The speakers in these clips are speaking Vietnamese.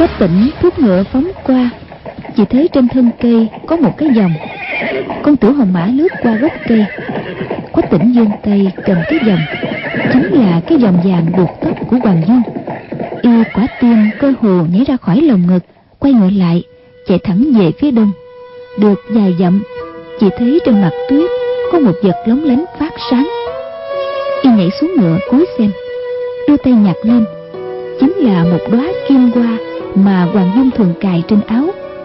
Quách Tĩnh thúc ngựa phóng qua, chỉ thấy trên thân cây có một cái vòng. Con Tiểu Hồng Mã lướt qua gốc cây. Quách Tĩnh giương tay cầm cái vòng, chính là cái vòng vàng buộc tóc của Hoàng Dung. Y quả tim cơ hồ nhảy ra khỏi lồng ngực, quay ngựa lại, chạy thẳng về phía đông. Được vài dặm, chỉ thấy trên mặt tuyết có một vật lóng lánh phát sáng. Y nhảy xuống ngựa cúi xem, đưa tay nhặt lên, chính là một đóa kim hoa mà Hoàng Dung thường cài trên áo.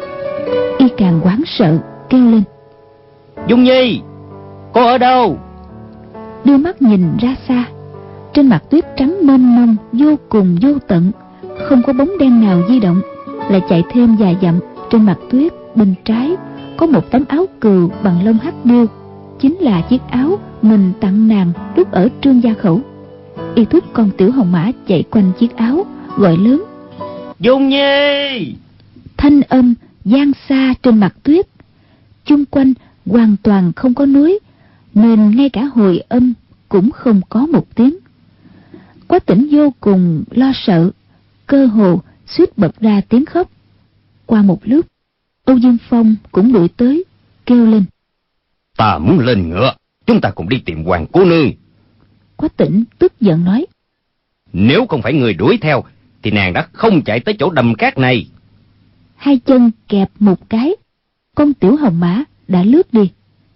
Y càng hoảng sợ, kêu lên: Dung Nhi, cô ở đâu? Đưa mắt nhìn ra xa, trên mặt tuyết trắng mênh mông vô cùng vô tận, không có bóng đen nào di động. Lại chạy thêm vài dặm, trên mặt tuyết bên trái có một tấm áo cừu bằng lông hắc điêu, chính là chiếc áo mình tặng nàng lúc ở Trương Gia Khẩu. Y thúc con Tiểu Hồng Mã chạy quanh chiếc áo, gọi lớn: Dung Nhi! Thanh âm vang xa trên mặt tuyết. Chung quanh hoàn toàn không có núi, nên ngay cả hồi âm cũng không có một tiếng. Quách Tĩnh vô cùng lo sợ, cơ hồ suýt bật ra tiếng khóc. Qua một lúc, Âu Dương Phong cũng đuổi tới, kêu lên: Ta muốn lên ngựa, chúng ta cùng đi tìm Hoàng cô nương. Quách Tĩnh tức giận nói: Nếu không phải người đuổi theo thì nàng đã không chạy tới chỗ đầm cát này. Hai chân kẹp một cái, con Tiểu Hồng Mã đã lướt đi.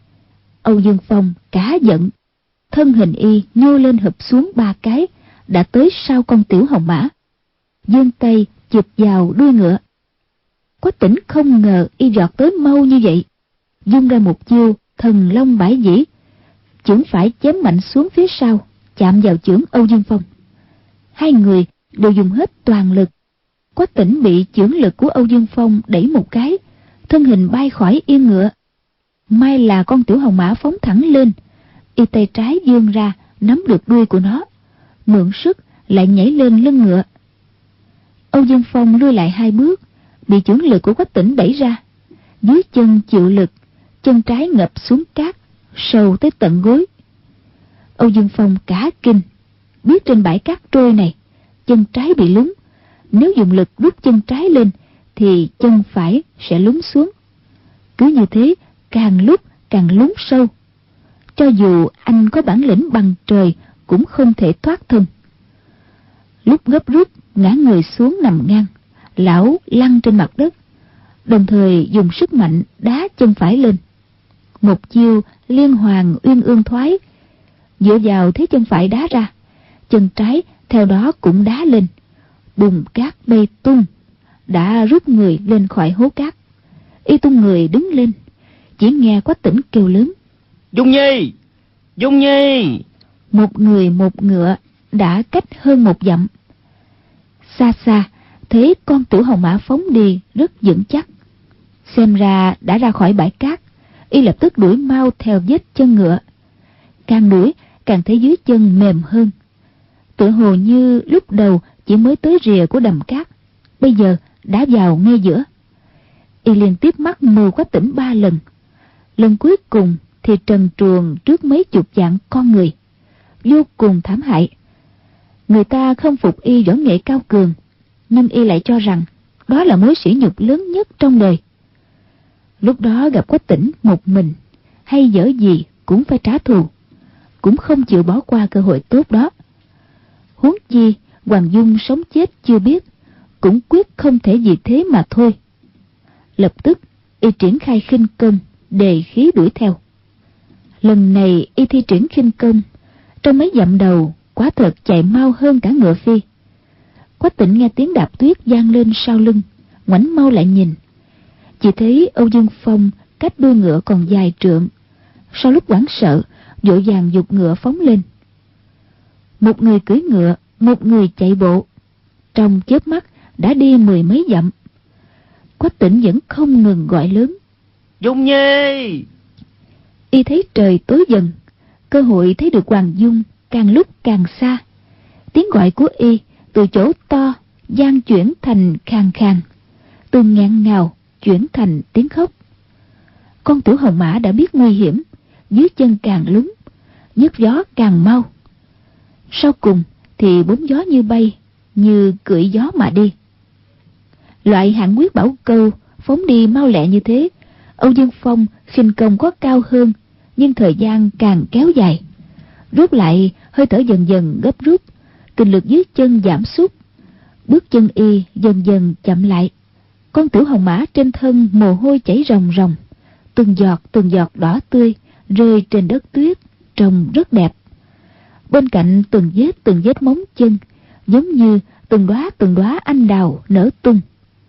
Âu Dương Phong cá giận, thân hình y nhô lên hụp xuống ba cái, đã tới sau con Tiểu Hồng Mã, giương tay chụp vào đuôi ngựa. Quách Tĩnh không ngờ y giọt tới mau như vậy, vung ra một chiêu thần long bãi dĩ, chưởng phải chém mạnh xuống phía sau, chạm vào chưởng Âu Dương Phong. Hai người đều dùng hết toàn lực. Quách Tĩnh bị chưởng lực của Âu Dương Phong đẩy một cái, thân hình bay khỏi yên ngựa. May là con Tiểu Hồng Mã phóng thẳng lên, y tay trái vươn ra nắm được đuôi của nó, mượn sức lại nhảy lên lưng ngựa. Âu Dương Phong lui lại hai bước, bị chưởng lực của Quách Tĩnh đẩy ra. Dưới chân chịu lực, chân trái ngập xuống cát, sâu tới tận gối. Âu Dương Phong cả kinh, biết trên bãi cát trôi này chân trái bị lún, nếu dùng lực đút chân trái lên thì chân phải sẽ lún xuống. Cứ như thế càng lúc càng lún sâu, cho dù anh có bản lĩnh bằng trời cũng không thể thoát thân. Lúc gấp rút ngã người xuống nằm ngang, lão lăn trên mặt đất, đồng thời dùng sức mạnh đá chân phải lên. Một chiêu liên hoàn uyên ương thoái, dựa vào thế chân phải đá ra, chân trái theo đó cũng đá lên, bùn cát bay tung, đã rút người lên khỏi hố cát. Y tung người đứng lên, chỉ nghe Quách Tĩnh kêu lớn: Dung Nhi! Dung Nhi! Một người một ngựa đã cách hơn một dặm. Xa xa thấy con Tiểu Hồng Mã phóng đi rất vững chắc, xem ra đã ra khỏi bãi cát. Y lập tức đuổi mau theo vết chân ngựa, càng đuổi càng thấy dưới chân mềm hơn, tựa hồ như lúc đầu chỉ mới tới rìa của đầm cát, bây giờ đã vào ngay giữa. Y liên tiếp mắc mù Quách Tĩnh 3 lần, lần cuối cùng thì trần truồng trước mấy chục vạn con người, vô cùng thảm hại. Người ta không phục y võ nghệ cao cường, nhưng y lại cho rằng đó là mối sỉ nhục lớn nhất trong đời. Lúc đó gặp Quách Tĩnh một mình, hay dở gì cũng phải trả thù, cũng không chịu bỏ qua cơ hội tốt đó. Huống chi Hoàng Dung sống chết chưa biết, cũng quyết không thể vì thế mà thôi. Lập tức y triển khai khinh công, đề khí đuổi theo. Lần này y thi triển khinh công, trong mấy dặm đầu quả thật chạy mau hơn cả ngựa phi. Quách Tĩnh nghe tiếng đạp tuyết vang lên sau lưng, ngoảnh mau lại nhìn, chỉ thấy Âu Dương Phong cách đuôi ngựa còn dài trượng. Sau lúc hoảng sợ, vội vàng giục ngựa phóng lên. Một người cưỡi ngựa, một người chạy bộ, trong chớp mắt đã đi 10 mấy dặm. Quách Tĩnh vẫn không ngừng gọi lớn: Dung Nhi! Y thấy trời tối dần, cơ hội thấy được Hoàng Dung càng lúc càng xa. Tiếng gọi của y từ chỗ to vang chuyển thành khàn khàn, từ nghẹn ngào chuyển thành tiếng khóc. Con Tiểu Hồng Mã đã biết nguy hiểm, dưới chân càng lún, nhấc gió càng mau. Sau cùng thì bốn gió như bay, như cưỡi gió mà đi. Loại hạng quyết bảo câu phóng đi mau lẹ như thế, Âu Dương Phong khinh công có cao hơn, nhưng thời gian càng kéo dài. Rút lại, hơi thở dần dần gấp rút, kinh lực dưới chân giảm sút, bước chân y dần dần chậm lại. Con tiểu hồng mã trên thân mồ hôi chảy ròng ròng, từng giọt đỏ tươi rơi trên đất tuyết, trông rất đẹp. Bên cạnh từng vết móng chân, giống như từng đóa anh đào nở tung.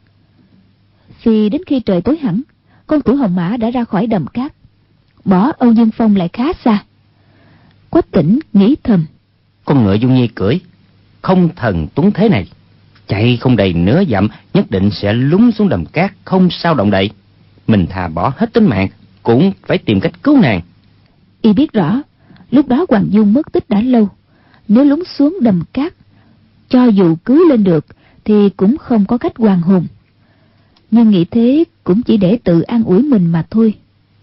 Vì đến khi trời tối hẳn, con tiểu hồng mã đã ra khỏi đầm cát, bỏ Âu Dương Phong lại khá xa. Quách Tĩnh nghĩ thầm, con ngựa Dung Nhi cưỡi không thần tuấn thế này, chạy không đầy nửa dặm nhất định sẽ lún xuống đầm cát, không sao động đậy. Mình thà bỏ hết tính mạng cũng phải tìm cách cứu nàng. Y biết rõ lúc đó Hoàng Dung mất tích đã lâu, nếu lún xuống đầm cát, cho dù cứu lên được thì cũng không có cách hoàn hồn. Nhưng nghĩ thế cũng chỉ để tự an ủi mình mà thôi.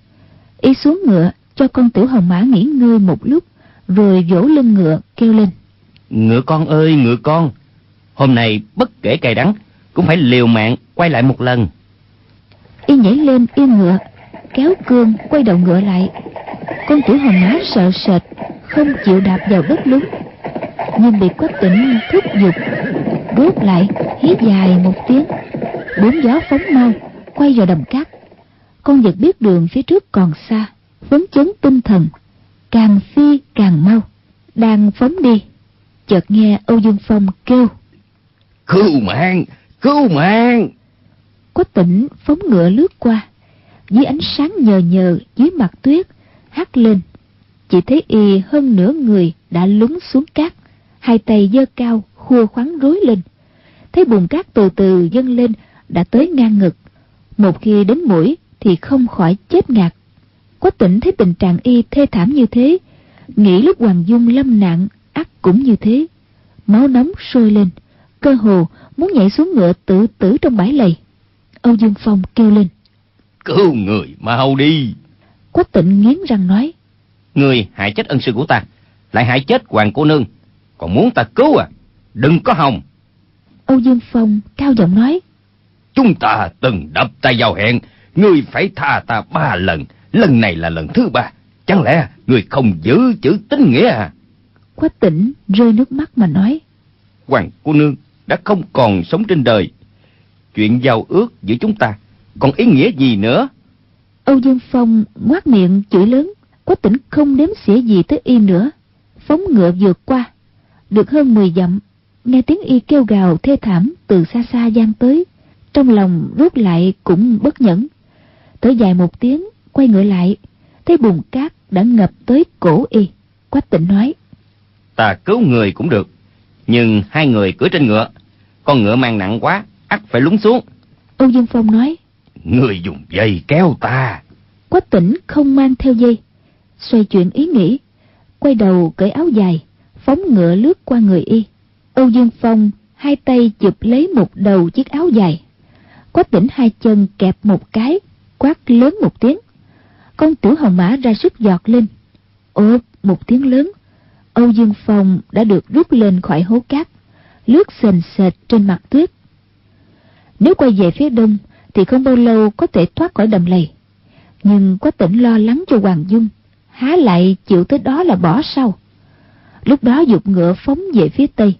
Y xuống ngựa cho con tiểu hồng mã nghỉ ngơi một lúc, rồi vỗ lưng ngựa kêu lên, ngựa con ơi ngựa con, hôm nay bất kể cay đắng cũng phải liều mạng quay lại một lần. Y nhảy lên yên ngựa, kéo cương quay đầu ngựa lại. Con tiểu hồng mã sợ sệt, không chịu đạp vào đất lún, nhưng bị Quách Tĩnh thúc giục, rốt lại hí dài một tiếng, bốn gió phóng mau quay vào đầm cát. Con vật biết đường phía trước còn xa, phấn chấn tinh thần, càng phi càng mau. Đang phóng đi, chợt nghe Âu Dương Phong kêu, cứu mạng, cứu mạng. Quách Tĩnh phóng ngựa lướt qua, dưới ánh sáng nhờ nhờ dưới mặt tuyết hắt lên, chỉ thấy y hơn nửa người đã lún xuống cát, hai tay giơ cao khua khoắn rối lên. Thấy bùn cát từ từ dâng lên đã tới ngang ngực, một khi đến mũi thì không khỏi chết ngạt. Quách Tĩnh thấy tình trạng y thê thảm như thế, nghĩ lúc Hoàng Dung lâm nạn ắt cũng như thế, máu nóng sôi lên, cơ hồ muốn nhảy xuống ngựa tự tử trong bãi lầy. Âu Dương Phong kêu lên, cứu người mau đi. Quách Tĩnh nghiến răng nói, người hại chết ân sư của ta, lại hại chết hoàng cô nương, còn muốn ta cứu à? Đừng có hòng. Âu Dương Phong cao giọng nói, chúng ta từng đập tay vào hẹn, ngươi phải tha ta 3 lần, lần này là lần thứ 3, chẳng lẽ ngươi không giữ chữ tín nghĩa à? Quách Tĩnh rơi nước mắt mà nói, hoàng cô nương đã không còn sống trên đời, chuyện giao ước giữa chúng ta còn ý nghĩa gì nữa? Âu Dương Phong ngoác miệng chửi lớn. Quách Tĩnh không đếm xỉa gì tới y nữa, phóng ngựa vượt qua. Được hơn 10 dặm, nghe tiếng y kêu gào thê thảm từ xa xa vang tới, trong lòng rút lại cũng bất nhẫn. Thở dài một tiếng, quay ngựa lại, thấy bùn cát đã ngập tới cổ y. Quách Tĩnh nói, ta cứu người cũng được, nhưng 2 người cưỡi trên ngựa, con ngựa mang nặng quá, ắt phải lún xuống. Âu Dương Phong nói, người dùng dây kéo ta. Quách Tĩnh không mang theo dây, xoay chuyển ý nghĩ, quay đầu cởi áo dài, phóng ngựa lướt qua người y. Âu Dương Phong hai tay chụp lấy một đầu chiếc áo dài, Quách Tĩnh hai chân kẹp một cái, quát lớn một tiếng. Con tiểu hồng mã ra sức giọt lên, ộp một tiếng lớn, Âu Dương Phong đã được rút lên khỏi hố cát, lướt sền sệt trên mặt tuyết. Nếu quay về phía đông thì không bao lâu có thể thoát khỏi đầm lầy, nhưng Quách Tĩnh lo lắng cho Hoàng Dung, há lại chịu tới đó là bỏ sau. Lúc đó giục ngựa phóng về phía tây.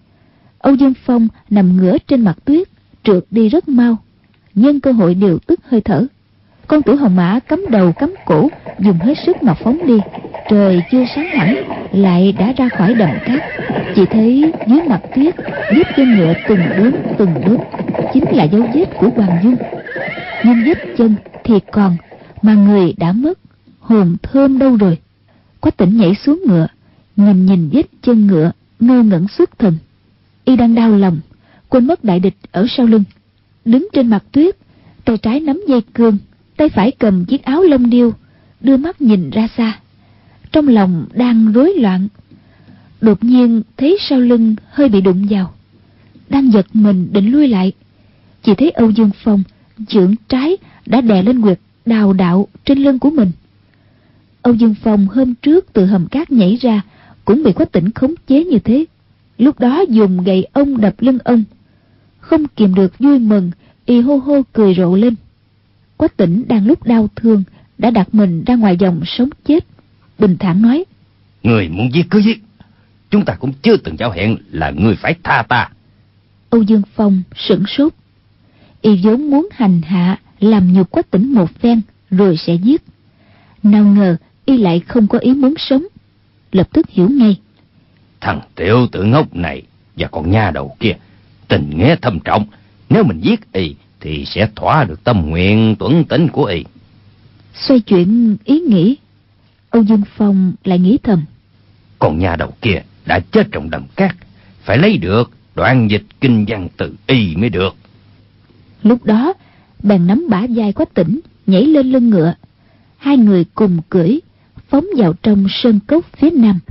Âu Dương Phong nằm ngửa trên mặt tuyết, trượt đi rất mau, nhân cơ hội điều tức hơi thở. Con tiểu hồng mã cắm đầu cắm cổ, dùng hết sức mà phóng đi. Trời chưa sáng hẳn lại đã ra khỏi đầm cát. Chỉ thấy dưới mặt tuyết, vết chân ngựa từng bước chính là dấu vết của Hoàng Dung. Nhưng vết chân thì còn, mà người đã mất, hồn thơm đâu rồi? Quách Tĩnh nhảy xuống ngựa, nhìn vết chân ngựa, ngơ ngẩn xuất thần. Y đang đau lòng, quên mất đại địch ở sau lưng. Đứng trên mặt tuyết, tay trái nắm dây cương, tay phải cầm chiếc áo lông điêu, đưa mắt nhìn ra xa. Trong lòng đang rối loạn, đột nhiên thấy sau lưng hơi bị đụng vào, đang giật mình định lui lại, chỉ thấy Âu Dương Phong chưởng trái đã đè lên huyệt đào đạo trên lưng của mình. Âu Dương Phong hôm trước từ hầm cát nhảy ra cũng bị Quách Tĩnh khống chế như thế, lúc đó dùng gậy ông đập lưng ông, không kìm được vui mừng Y hô hô cười rộ lên. Quách Tĩnh đang lúc đau thương đã đặt mình ra ngoài vòng sống chết, bình thản nói: Người muốn giết cứ giết, chúng ta cũng chưa từng giao hẹn là người phải tha ta. Âu Dương Phong sửng sốt. Y vốn muốn hành hạ làm nhục Quách Tĩnh một phen rồi sẽ giết, nào ngờ Y lại không có ý muốn sống, lập tức hiểu ngay. Thằng tiểu tử ngốc này và con nha đầu kia tình nghĩa thâm trọng, nếu mình giết Y thì sẽ thỏa được tâm nguyện tuấn tính của Y. Xoay chuyển ý nghĩ, Âu Dương Phong lại nghĩ thầm: Con nha đầu kia đã chết trong đầm cát, phải lấy được đoạn dịch kinh văn từ Y mới được. Lúc đó bèn nắm bả vai Quách Tĩnh nhảy lên lưng ngựa, hai người cùng cưỡi phóng vào trong sơn cốc phía nam.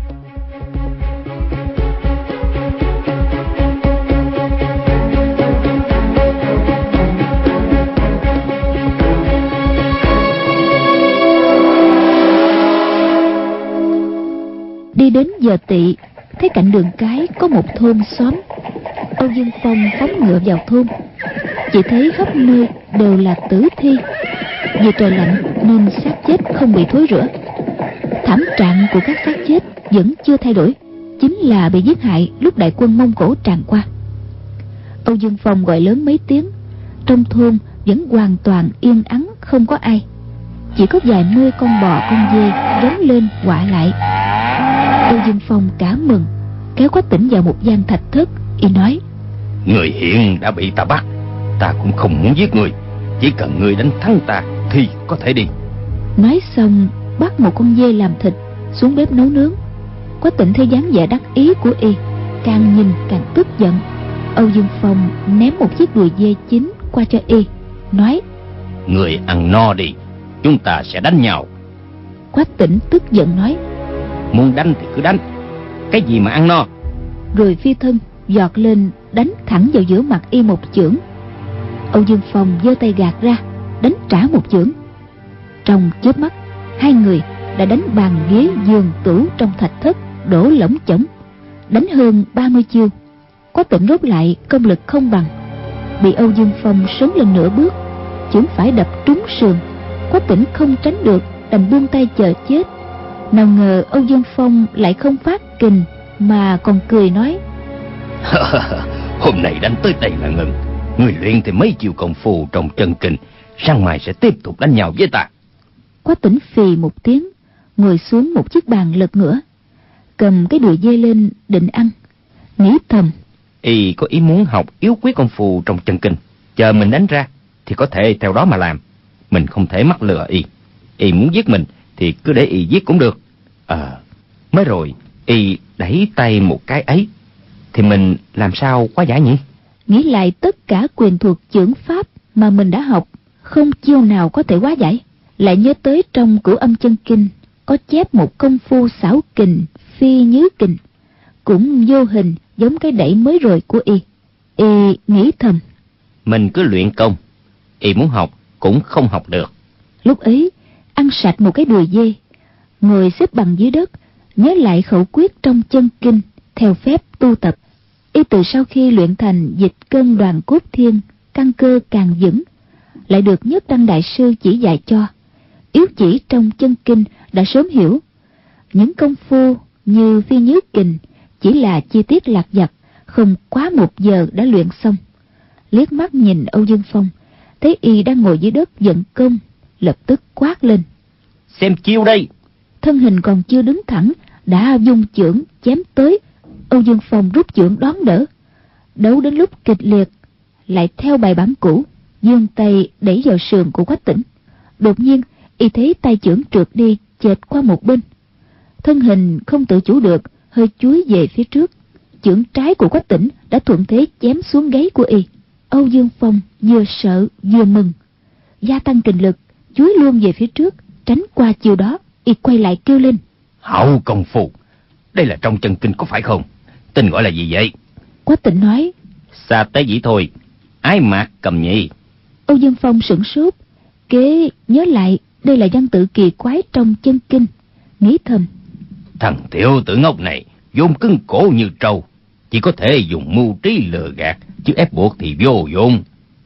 Đi đến giờ Tỵ, thấy cạnh đường cái có một thôn xóm. Âu Dương Phong phóng ngựa vào thôn, chỉ thấy khắp nơi đều là tử thi. Vì trời lạnh nên xác chết không bị thối rữa. Thảm trạng của các xác chết vẫn chưa thay đổi, chính là bị giết hại lúc đại quân Mông Cổ tràn qua. Âu Dương Phong gọi lớn mấy tiếng, trong thôn vẫn hoàn toàn yên ắng, không có ai, chỉ có vài mươi con bò con dê rống lên quạ lại. Âu Dương Phong cả mừng, kéo Quách Tĩnh vào một gian thạch thất. Y nói: Người hiện đã bị ta bắt, ta cũng không muốn giết người, chỉ cần người đánh thắng ta thì có thể đi. Nói xong bắt một con dê làm thịt xuống bếp nấu nướng. Quách Tĩnh thấy dáng vẻ đắc ý của Y, càng nhìn càng tức giận. Âu Dương Phong ném một chiếc đùi dê chín qua cho Y, nói: Người ăn no đi, chúng ta sẽ đánh nhau. Quách Tĩnh tức giận nói: Muốn đánh thì cứ đánh, cái gì mà ăn no. Rồi phi thân giọt lên đánh thẳng vào giữa mặt Y một chưởng. Âu Dương Phong giơ tay gạt ra, đánh trả một chưởng. Trong chớp mắt, hai người đã đánh bàn ghế giường tủ trong thạch thất đổ lỗng chổng, đánh hơn 30 chiêu. Quách Tĩnh rút lại công lực không bằng, bị Âu Dương Phong sấn lên nửa bước, chưởng phải đập trúng sườn. Quách Tĩnh không tránh được, đành buông tay chờ chết. Nào ngờ Âu Dương Phong lại không phát kình mà còn cười nói: Hôm nay đánh tới đây là ngừng. Người luyện thì mấy chiêu công phu trong chân kinh, sáng mai sẽ tiếp tục đánh nhau với ta. Quách Tĩnh phì một tiếng, ngồi xuống một chiếc bàn lật ngửa, cầm cái đùi dê lên định ăn, nghĩ thầm: Y có ý muốn học yếu quyết công phu trong chân kinh, chờ mình đánh ra thì có thể theo đó mà làm. Mình không thể mắc lừa Y. Y muốn giết mình thì cứ để Y giết cũng được. Mới rồi Y đẩy tay một cái ấy thì mình làm sao quá giải nhỉ? Nghĩ lại tất cả quyền thuật chưởng pháp mà mình đã học, không chiêu nào có thể hóa giải. Lại nhớ tới trong Cửu Âm Chân Kinh có chép một công phu xảo kình phi nhứ kình, cũng vô hình giống cái đẩy mới rồi của Y. Y nghĩ thầm: Mình cứ luyện công, Y muốn học cũng không học được. Lúc ấy ăn sạch một cái đùi dê, ngồi xếp bằng dưới đất, nhớ lại khẩu quyết trong chân kinh, theo phép tu tập. Y từ sau khi luyện thành dịch cân đoàn cốt thiên, căn cơ càng vững, lại được Nhất Đăng đại sư chỉ dạy cho. Yếu chỉ trong chân kinh đã sớm hiểu. Những công phu như phi nhứ kình chỉ là chi tiết lặt vặt, không quá 1 giờ đã luyện xong. Liếc mắt nhìn Âu Dương Phong, thấy Y đang ngồi dưới đất vận công, lập tức quát lên: Xem chiêu đây! Thân hình còn chưa đứng thẳng đã vung chưởng chém tới. Âu Dương Phong rút chưởng đón đỡ. Đấu đến lúc kịch liệt, lại theo bài bản cũ, giương tay đẩy vào sườn của Quách Tĩnh. Đột nhiên Y thấy tay chưởng trượt đi chệch qua một bên, thân hình không tự chủ được hơi chúi về phía trước. Chưởng trái của Quách Tĩnh đã thuận thế chém xuống gáy của Y. Âu Dương Phong vừa sợ vừa mừng, gia tăng kình lực chúi luôn về phía trước, tránh qua chiều đó. Y quay lại kêu lên: Hảo công phu, đây là trong chân kinh có phải không? Tên gọi là gì vậy? Quách Tĩnh nói: Sa tế dĩ thôi, ái mạc cầm nhị. Âu Dương Phong sửng sốt, kế nhớ lại đây là văn tự kỳ quái trong chân kinh, nghĩ thầm: Thằng tiểu tử ngốc này vốn cứng cổ như trâu, chỉ có thể dùng mưu trí lừa gạt, chứ ép buộc thì vô dụng.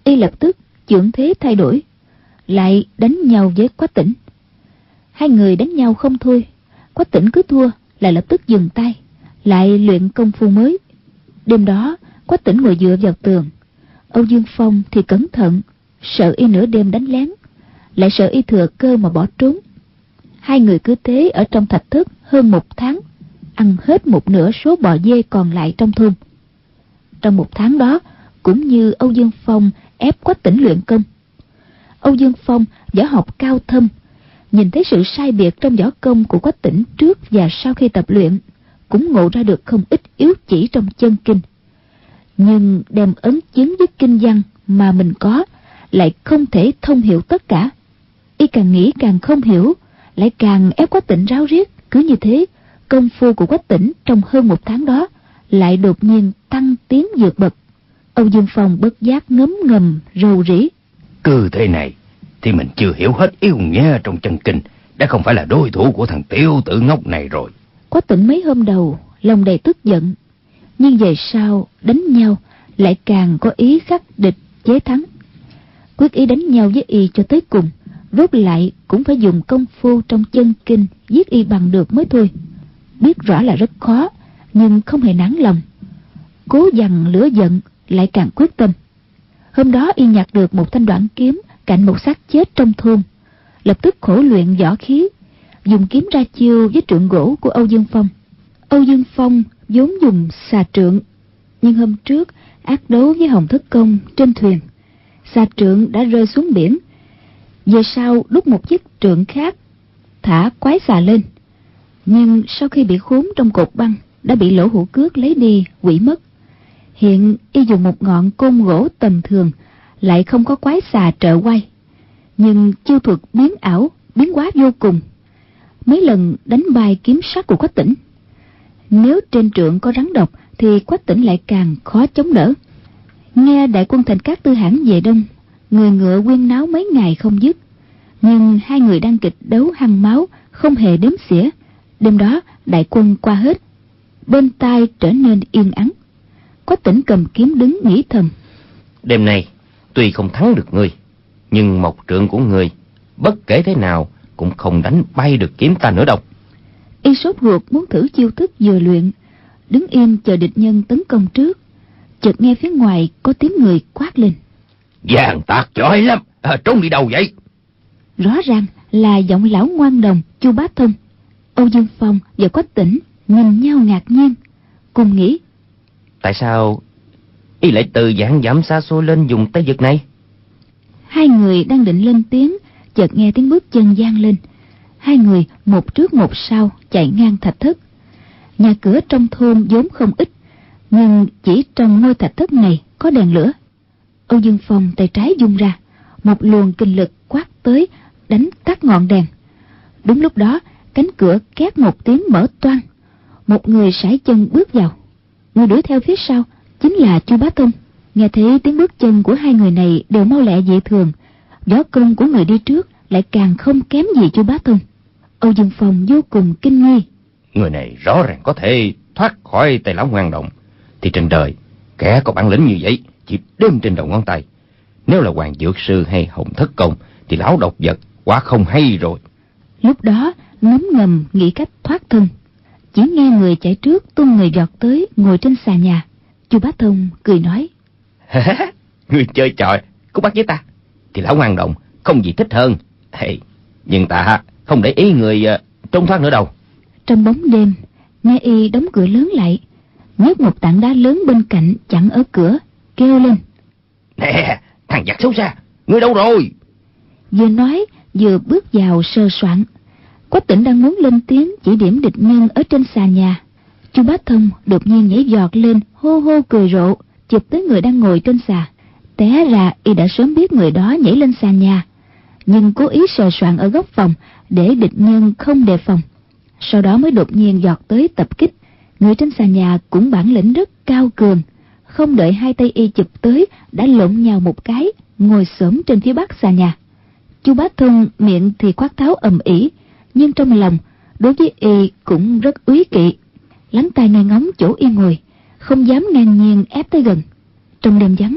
Y lập tức chưởng thế thay đổi, lại đánh nhau với Quách Tĩnh. Hai người đánh nhau không thôi, Quách Tĩnh cứ thua lại lập tức dừng tay, lại luyện công phu mới. Đêm đó Quách Tĩnh ngồi dựa vào tường, Âu Dương Phong thì cẩn thận, sợ Y nửa đêm đánh lén, lại sợ Y thừa cơ mà bỏ trốn. Hai người cứ thế ở trong thạch thất hơn 1 tháng, ăn hết một nửa số bò dê còn lại trong thôn. Trong 1 tháng đó, cũng như Âu Dương Phong ép Quách Tĩnh luyện công. Âu Dương Phong võ học cao thâm, nhìn thấy sự sai biệt trong võ công của Quách Tĩnh trước và sau khi tập luyện, cũng ngộ ra được không ít yếu chỉ trong chân kinh. Nhưng đem ấn chứng với kinh văn mà mình có, lại không thể thông hiểu tất cả. Y càng nghĩ càng không hiểu, lại càng ép Quách Tĩnh ráo riết. Cứ như thế, công phu của Quách Tĩnh trong hơn 1 tháng đó lại đột nhiên tăng tiến vượt bậc. Âu Dương Phong bất giác ngấm ngầm rầu rĩ. Cứ thế này thì mình chưa hiểu hết yêu nghĩa trong chân kinh, đã không phải là đối thủ của thằng tiểu tử ngốc này rồi. Quách Tĩnh mấy hôm đầu lòng đầy tức giận, nhưng về sau đánh nhau lại càng có ý khắc địch chế thắng, quyết ý đánh nhau với Y cho tới cùng, rốt lại cũng phải dùng công phu trong chân kinh giết Y bằng được mới thôi. Biết rõ là rất khó, nhưng không hề nản lòng, cố dằn lửa giận, lại càng quyết tâm. Hôm đó Y nhặt được một thanh đoạn kiếm cạnh một xác chết trong thôn, lập tức khổ luyện võ khí, dùng kiếm ra chiêu với trượng gỗ của Âu Dương Phong. Âu Dương Phong vốn dùng xà trượng, nhưng hôm trước ác đấu với Hồng Thất Công trên thuyền, xà trượng đã rơi xuống biển. Về sau đúc một chiếc trượng khác, thả quái xà lên, nhưng sau khi bị khốn trong cột băng đã bị lỗ hữu cước lấy đi hủy mất. Hiện Y dùng một ngọn côn gỗ tầm thường, lại không có quái xà trợ quay, nhưng chiêu thuật biến ảo biến hóa vô cùng, mấy lần đánh bay kiếm sắc của Quách Tĩnh. Nếu trên trượng có rắn độc thì Quách Tĩnh lại càng khó chống đỡ. Nghe đại quân Thành Cát Tư Hãn về đông, người ngựa huyên náo mấy ngày không dứt, nhưng hai người đang kịch đấu hăng máu, không hề đếm xỉa. Đêm đó đại quân qua hết, bên tai trở nên yên ắng. Quách Tĩnh cầm kiếm đứng nghĩ thầm: Đêm nay tuy không thắng được ngươi, nhưng một trượng của ngươi bất kể thế nào cũng không đánh bay được kiếm ta nữa đâu. Y sốt ruột muốn thử chiêu thức vừa luyện, đứng im chờ địch nhân tấn công trước. Chợt nghe phía ngoài có tiếng người quát lên: Giang tạc giỏi lắm, trốn đi đâu vậy? Rõ ràng là giọng lão ngoan đồng Chu Bá Thông. Âu Dương Phong và Quách Tĩnh nhìn nhau ngạc nhiên, cùng nghĩ: Tại sao Y lại từ vạn dặm xa xôi lên dùng tay vực này? Hai người đang định lên tiếng, chợt nghe tiếng bước chân vang lên. Hai người một trước một sau chạy ngang thạch thất. Nhà cửa trong thôn vốn không ít, nhưng chỉ trong ngôi thạch thất này có đèn lửa. Âu Dương Phong tay trái vung ra, một luồng kinh lực quát tới, đánh tắt ngọn đèn. Đúng lúc đó, cánh cửa két một tiếng mở toang, một người sải chân bước vào. Người đuổi theo phía sau chính là Chu Bá Thông. Nghe thấy tiếng bước chân của hai người này đều mau lẹ dị thường, võ công của người đi trước lại càng không kém gì Chu Bá Thông. Âu Dương Phong vô cùng kinh nghi. Người này rõ ràng có thể thoát khỏi tay lão ngoan đồng, thì trên đời kẻ có bản lĩnh như vậy chỉ đếm trên đầu ngón tay. Nếu là Hoàng Dược Sư hay Hồng Thất Công thì lão độc vật quá không hay rồi. Lúc đó ngấm ngầm nghĩ cách thoát thân, chỉ nghe người chạy trước tung người giọt tới ngồi trên xà nhà. Chu Bá Thông cười nói: Người chơi trò cút bắt với ta thì lão ngoan đồng không gì thích hơn. Nhưng ta không để ý người trốn thoát nữa đâu. Trong bóng đêm, nghe Y đóng cửa lớn lại, nhấc một tảng đá lớn bên cạnh chặn ở cửa, kêu lên: Nè, thằng giặc xấu xa, ngươi đâu rồi? Vừa nói vừa bước vào sờ soạng. Quách Tĩnh đang muốn lên tiếng chỉ điểm địch nhân ở trên xà nhà. Chu Bá Thông đột nhiên nhảy giọt lên, hô hô cười rộ, chụp tới người đang ngồi trên xà. Té ra Y đã sớm biết người đó nhảy lên xà nhà, nhưng cố ý sờ soạng ở góc phòng để địch nhân không đề phòng. Sau đó mới đột nhiên giọt tới tập kích. Người trên xà nhà cũng bản lĩnh rất cao cường, không đợi hai tay Y chụp tới đã lộn nhào một cái, ngồi xổm trên phía bắc xà nhà. Chu Bá Thông miệng thì quát tháo ầm ĩ, nhưng trong lòng đối với Y cũng rất úy kỵ, lắng tai nghe ngóng chỗ Y ngồi, không dám ngang nhiên ép tới gần. Trong đêm vắng,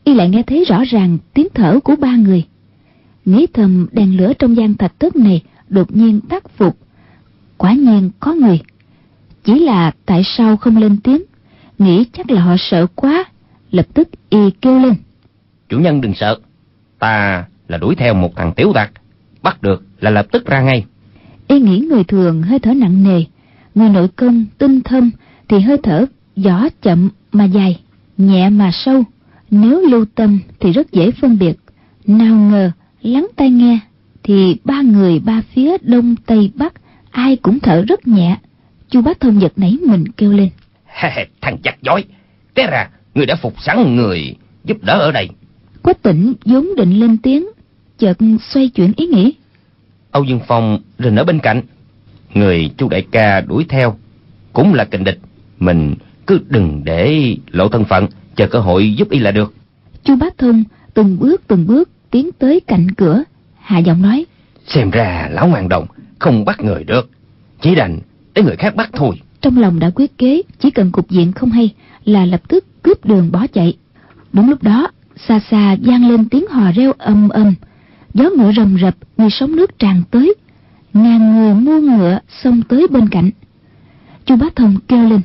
y lại nghe thấy rõ ràng tiếng thở của ba người. Nghĩ thầm đèn lửa trong gian thạch thất này đột nhiên tắt phục. Quả nhiên có người. Chỉ là tại sao không lên tiếng? Nghĩ chắc là họ sợ quá. Lập tức y kêu lên: Chủ nhân đừng sợ, ta là đuổi theo một thằng tiểu tặc, bắt được là lập tức ra ngay. Y nghĩ người thường hơi thở nặng nề, người nội công tinh thâm thì hơi thở võ chậm mà dài, nhẹ mà sâu. Nếu lưu tâm thì rất dễ phân biệt. Nào ngờ lắng tai nghe thì ba người ba phía đông tây bắc ai cũng thở rất nhẹ. Chu Bá Thông giật nảy mình kêu lên: Thằng chặt giỏi, té ra người đã phục sẵn người giúp đỡ ở đây. Quách Tĩnh vốn định lên tiếng, chợt xoay chuyển ý nghĩ. Âu Dương Phong rình ở bên cạnh, người Chu đại ca đuổi theo cũng là kình địch, mình cứ đừng để lộ thân phận, chờ cơ hội giúp y là được. Chu Bá Thông từng bước tiến tới cạnh cửa, hạ giọng nói: Xem ra lão Hoàng Đồng không bắt người được, chỉ đành để người khác bắt thôi. Trong lòng đã quyết kế, chỉ cần cục diện không hay là lập tức cướp đường bỏ chạy. Đúng lúc đó, xa xa vang lên tiếng hò reo ầm ầm, gió ngựa rầm rập như sóng nước tràn tới, ngàn người muôn ngựa xông tới bên cạnh. Chu Bá Thông kêu lên: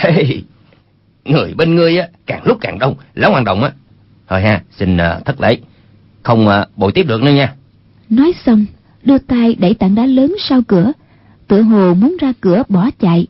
Người bên ngươi á càng lúc càng đông, lão Hoàng Đồng á, thôi ha, xin thất lễ, không bồi tiếp được nữa nha. Nói xong, đưa tay đẩy tảng đá lớn sau cửa, tựa hồ muốn ra cửa bỏ chạy.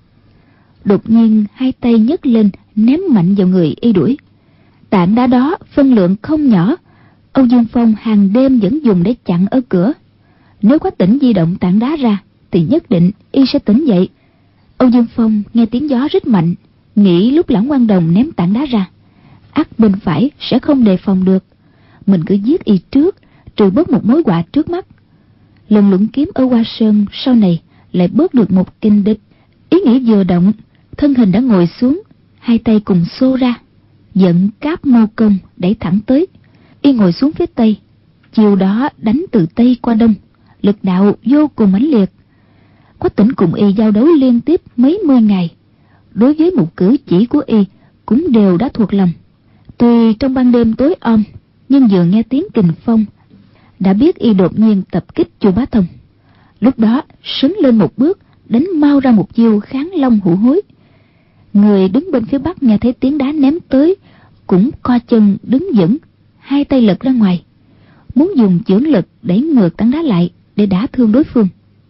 Đột nhiên hai tay nhấc lên ném mạnh vào người y đuổi. Tảng đá đó phân lượng không nhỏ, Âu Dương Phong hàng đêm vẫn dùng để chặn ở cửa. Nếu Quách Tĩnh di động tảng đá ra thì nhất định y sẽ tỉnh dậy. Âu Dương Phong nghe tiếng gió rít mạnh, nghĩ lúc lão Quan Đồng ném tảng đá ra, ắt bên phải sẽ không đề phòng được. Mình cứ giết y trước, trừ bớt một mối họa trước mắt. Lần luận kiếm ở Hoa Sơn sau này lại bớt được một kình địch. Ý nghĩ vừa động, thân hình đã ngồi xuống, hai tay cùng xô ra, dẫn cáp mâu công đẩy thẳng tới. Y ngồi xuống phía tây, chiều đó đánh từ tây qua đông, lực đạo vô cùng mãnh liệt. Quách Tĩnh cùng y giao đấu liên tiếp mấy mươi ngày, đối với một cử chỉ của y cũng đều đã thuộc lòng. Tuy trong ban đêm tối om, nhưng vừa nghe tiếng kình phong đã biết y đột nhiên tập kích Chu Bá Thông. Lúc đó sấn lên một bước, đánh mau ra một chiêu kháng long hữu hối. Người đứng bên phía bắc nghe thấy tiếng đá ném tới, cũng co chân đứng vững, hai tay lật ra ngoài, muốn dùng chưởng lực đẩy ngược tảng đá lại để đả thương đối phương.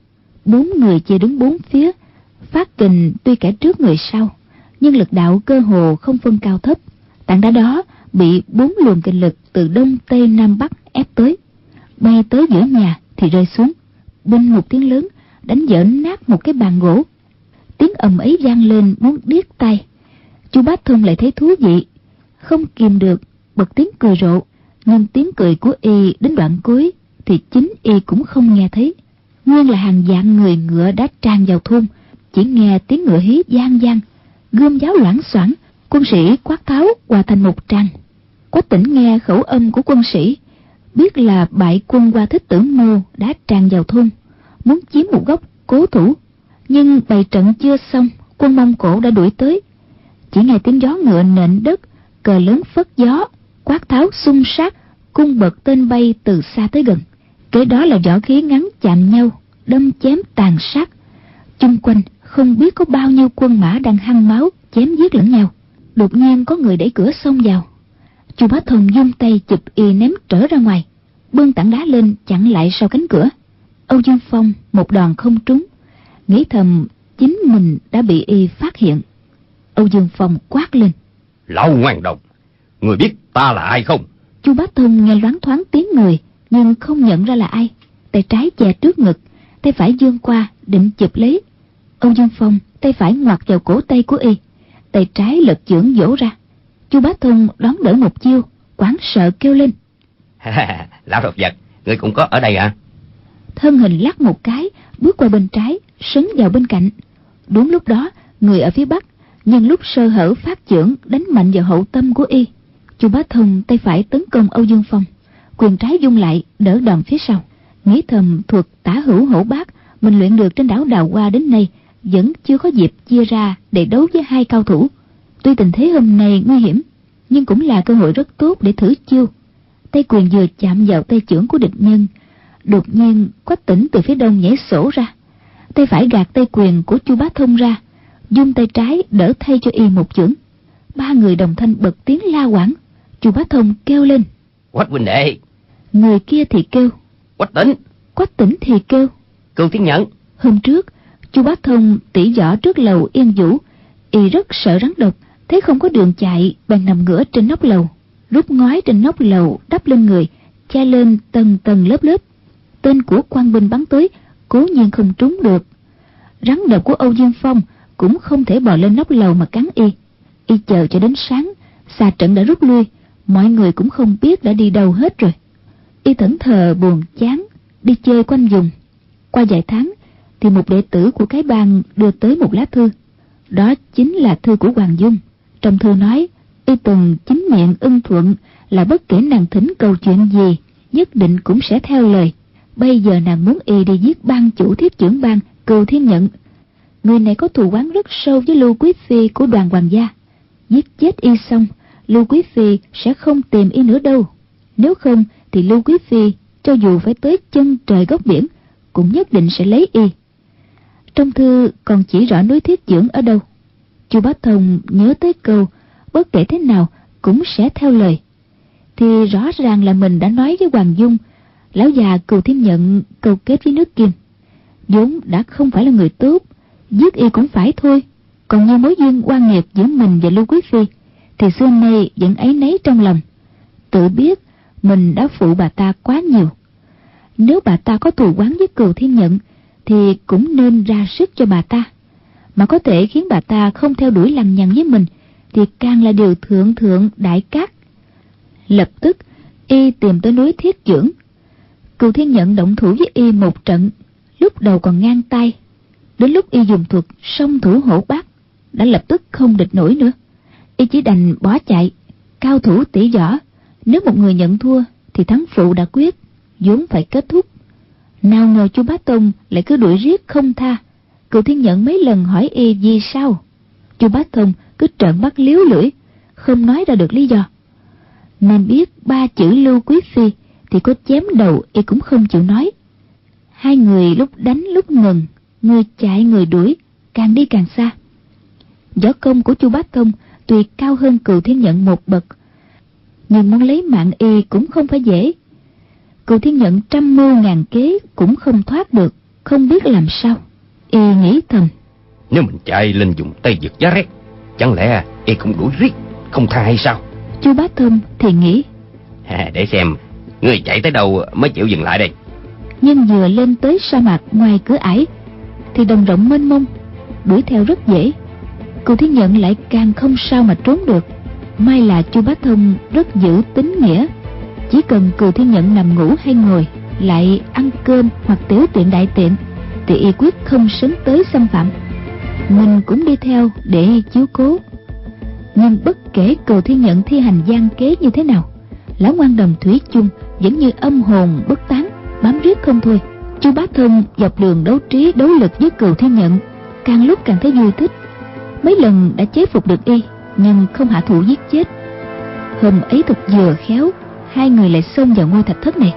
Bốn người chia đứng bốn phía, phát kình tuy kẻ trước người sau, nhưng lực đạo cơ hồ không phân cao thấp. Tảng đá đó bị bốn luồng kình lực từ đông tây nam bắc ép tới, bay tới giữa nhà thì rơi xuống. Bên một tiếng lớn đánh vỡ nát một cái bàn gỗ. Tiếng ầm ấy vang lên muốn điếc tai. Chu Bá Thông lại thấy thú vị, không kìm được bật tiếng cười rộ. Nhưng tiếng cười của y đến đoạn cuối thì chính y cũng không nghe thấy. Nguyên là hàng vạn người ngựa đã tràn vào thôn, chỉ nghe tiếng ngựa hí vang vang, gươm giáo loảng xoảng, quân sĩ quát tháo hòa thành một tràng. Quách Tĩnh nghe khẩu âm của quân sĩ, biết là bại quân Hoa Thích Tử Mô đã tràn vào thôn, muốn chiếm một góc cố thủ. Nhưng bày trận chưa xong, quân Mông Cổ đã đuổi tới. Chỉ nghe tiếng gió ngựa nện đất, cờ lớn phất gió, quát tháo xung sát, cung bật tên bay từ xa tới gần. Kế đó là võ khí ngắn chạm nhau, đâm chém tàn sát. Chung quanh không biết có bao nhiêu quân mã đang hăng máu chém giết lẫn nhau. Đột nhiên có người đẩy cửa xông vào. Chu Bá Thông vung tay chụp y ném trở ra ngoài, bưng tảng đá lên chặn lại sau cánh cửa. Âu Dương Phong một đòn không trúng, nghĩ thầm chính mình đã bị y phát hiện. Âu Dương Phong quát lên: Lão Hoàng Đồng, người biết ta là ai không? Chu Bá Thông nghe loáng thoáng tiếng người, nhưng không nhận ra là ai. Tay trái che trước ngực, tay phải vươn qua định chụp lấy. Âu Dương Phong tay phải ngoặt vào cổ tay của y, tay trái lật chưởng vỗ ra. Chu Bá Thông đón đỡ một chiêu, hoảng sợ kêu lên: Lão độc vật, ngươi cũng có ở đây à? Thân hình lắc một cái, bước qua bên trái, sấn vào bên cạnh. Đúng lúc đó, người ở phía bắc nhân lúc sơ hở phát chưởng đánh mạnh vào hậu tâm của y. Chu Bá Thông tay phải tấn công Âu Dương Phong, quyền trái vung lại đỡ đòn phía sau. Nghĩ thầm thuật tả hữu hổ bát mình luyện được trên đảo Đào Hoa đến nay vẫn chưa có dịp chia ra để đấu với hai cao thủ. Tuy tình thế hôm nay nguy hiểm, nhưng cũng là cơ hội rất tốt để thử chiêu. Tay quyền vừa chạm vào tay chưởng của địch nhân, đột nhiên Quách Tĩnh từ phía đông nhảy sổ ra, tay phải gạt tay quyền của Chu Bá Thông ra, dung tay trái đỡ thay cho y một chưởng. Ba người đồng thanh bật tiếng la hoảng. Chu Bá Thông kêu lên: Quách huynh đệ. Người kia thì kêu: Quách Tĩnh. Quách Tĩnh thì kêu: Cưu Thiên Nhận. Hôm trước Chu Bá Thông tỉ võ trước lầu Yên Vũ, y rất sợ rắn độc, thấy không có đường chạy bèn nằm ngửa trên nóc lầu, rút ngói trên nóc lầu đắp lên người, che lên tầng tầng lớp lớp. Tên của quan binh bắn tới cố nhiên không trúng được. Rắn độc của Âu Dương Phong cũng không thể bò lên nóc lầu mà cắn y. Y chờ cho đến sáng, xà trận đã rút lui, mọi người cũng không biết đã đi đâu hết rồi. Y thẫn thờ buồn chán đi chơi quanh vùng. Qua vài tháng thì một đệ tử của cái bang đưa tới một lá thư. Đó chính là thư của Hoàng Dung. Trong thư nói y từng chính miệng ưng thuận là bất kể nàng thỉnh cầu chuyện gì nhất định cũng sẽ theo lời. Bây giờ nàng muốn y đi giết ban chủ Thiết Chưởng Bang Cừu Thiên Nhận. Người này có thù oán rất sâu với Lưu Quý Phi của Đoàn Hoàng gia. Giết chết y xong, Lưu Quý Phi sẽ không tìm y nữa đâu. Nếu không thì Lưu Quý Phi cho dù phải tới chân trời góc biển cũng nhất định sẽ lấy y. Trong thư còn chỉ rõ núi Thiết Chưởng ở đâu. Chu Bá Thông nhớ tới câu bất kể thế nào cũng sẽ theo lời, thì rõ ràng là mình đã nói với Hoàng Dung lão già Cừu Thiên Nhận câu kết với nước Kim, vốn đã không phải là người tốt, giết y cũng phải thôi. Còn như mối duyên oan nghiệt giữa mình và Lưu Quý Phi thì xưa nay vẫn áy náy trong lòng, tự biết mình đã phụ bà ta quá nhiều. Nếu bà ta có thù oán với Cừu Thiên Nhận thì cũng nên ra sức cho bà ta, mà có thể khiến bà ta không theo đuổi lằng nhằng với mình thì càng là điều thượng thượng đại cát. Lập tức y tìm tới núi Thiết Chưởng. Cừu Thiên Nhận động thủ với y một trận, lúc đầu còn ngang tay, đến lúc y dùng thuật song thủ hổ bát đã lập tức không địch nổi nữa. Y chỉ đành bỏ chạy. Cao thủ tỷ võ, nếu một người nhận thua thì thắng phụ đã quyết, vốn phải kết thúc. Nào ngờ Chu Bá Tông lại cứ đuổi riết không tha. Cừu Thiên Nhận mấy lần hỏi y vì sao, Chu Bá Thông cứ trợn mắt liếu lưỡi, không nói ra được lý do. Nên biết ba chữ Lưu Quý Phi thì có chém đầu y cũng không chịu nói. Hai người lúc đánh lúc ngừng, người chạy người đuổi, càng đi càng xa. Võ công của Chu Bá Thông tuy cao hơn Cừu Thiên Nhận một bậc, nhưng muốn lấy mạng y cũng không phải dễ. Cừu Thiên Nhận trăm mưu ngàn kế cũng không thoát được, không biết làm sao. Y nghĩ thầm, nếu mình chạy lên vùng Tây Vực giá rét, chẳng lẽ y cũng đuổi riết không tha hay sao? Chu Bá Thông thì nghĩ, để xem người chạy tới đâu mới chịu dừng lại đây. Nhưng vừa lên tới sa mạc ngoài cửa ải thì đồng rộng mênh mông, đuổi theo rất dễ. Cừu Thiên Nhận lại càng không sao mà trốn được. May là Chu Bá Thông rất giữ tín nghĩa, chỉ cần Cừu Thiên Nhận nằm ngủ hay ngồi, lại ăn cơm hoặc tiểu tiện đại tiện, thì y quyết không sấn tới xâm phạm. Mình cũng đi theo để chiếu cố. Nhưng bất kể Cừu Thiên Nhận thi hành gian kế như thế nào, lão ngoan đồng thủy chung vẫn như âm hồn bất tán, bám riết không thôi. Chu Bá Thông dọc đường đấu trí đấu lực với Cừu Thiên Nhận, càng lúc càng thấy vui thích. Mấy lần đã chế phục được y, nhưng không hạ thủ giết chết. Hôm ấy thật vừa khéo, hai người lại xông vào ngôi thạch thất này.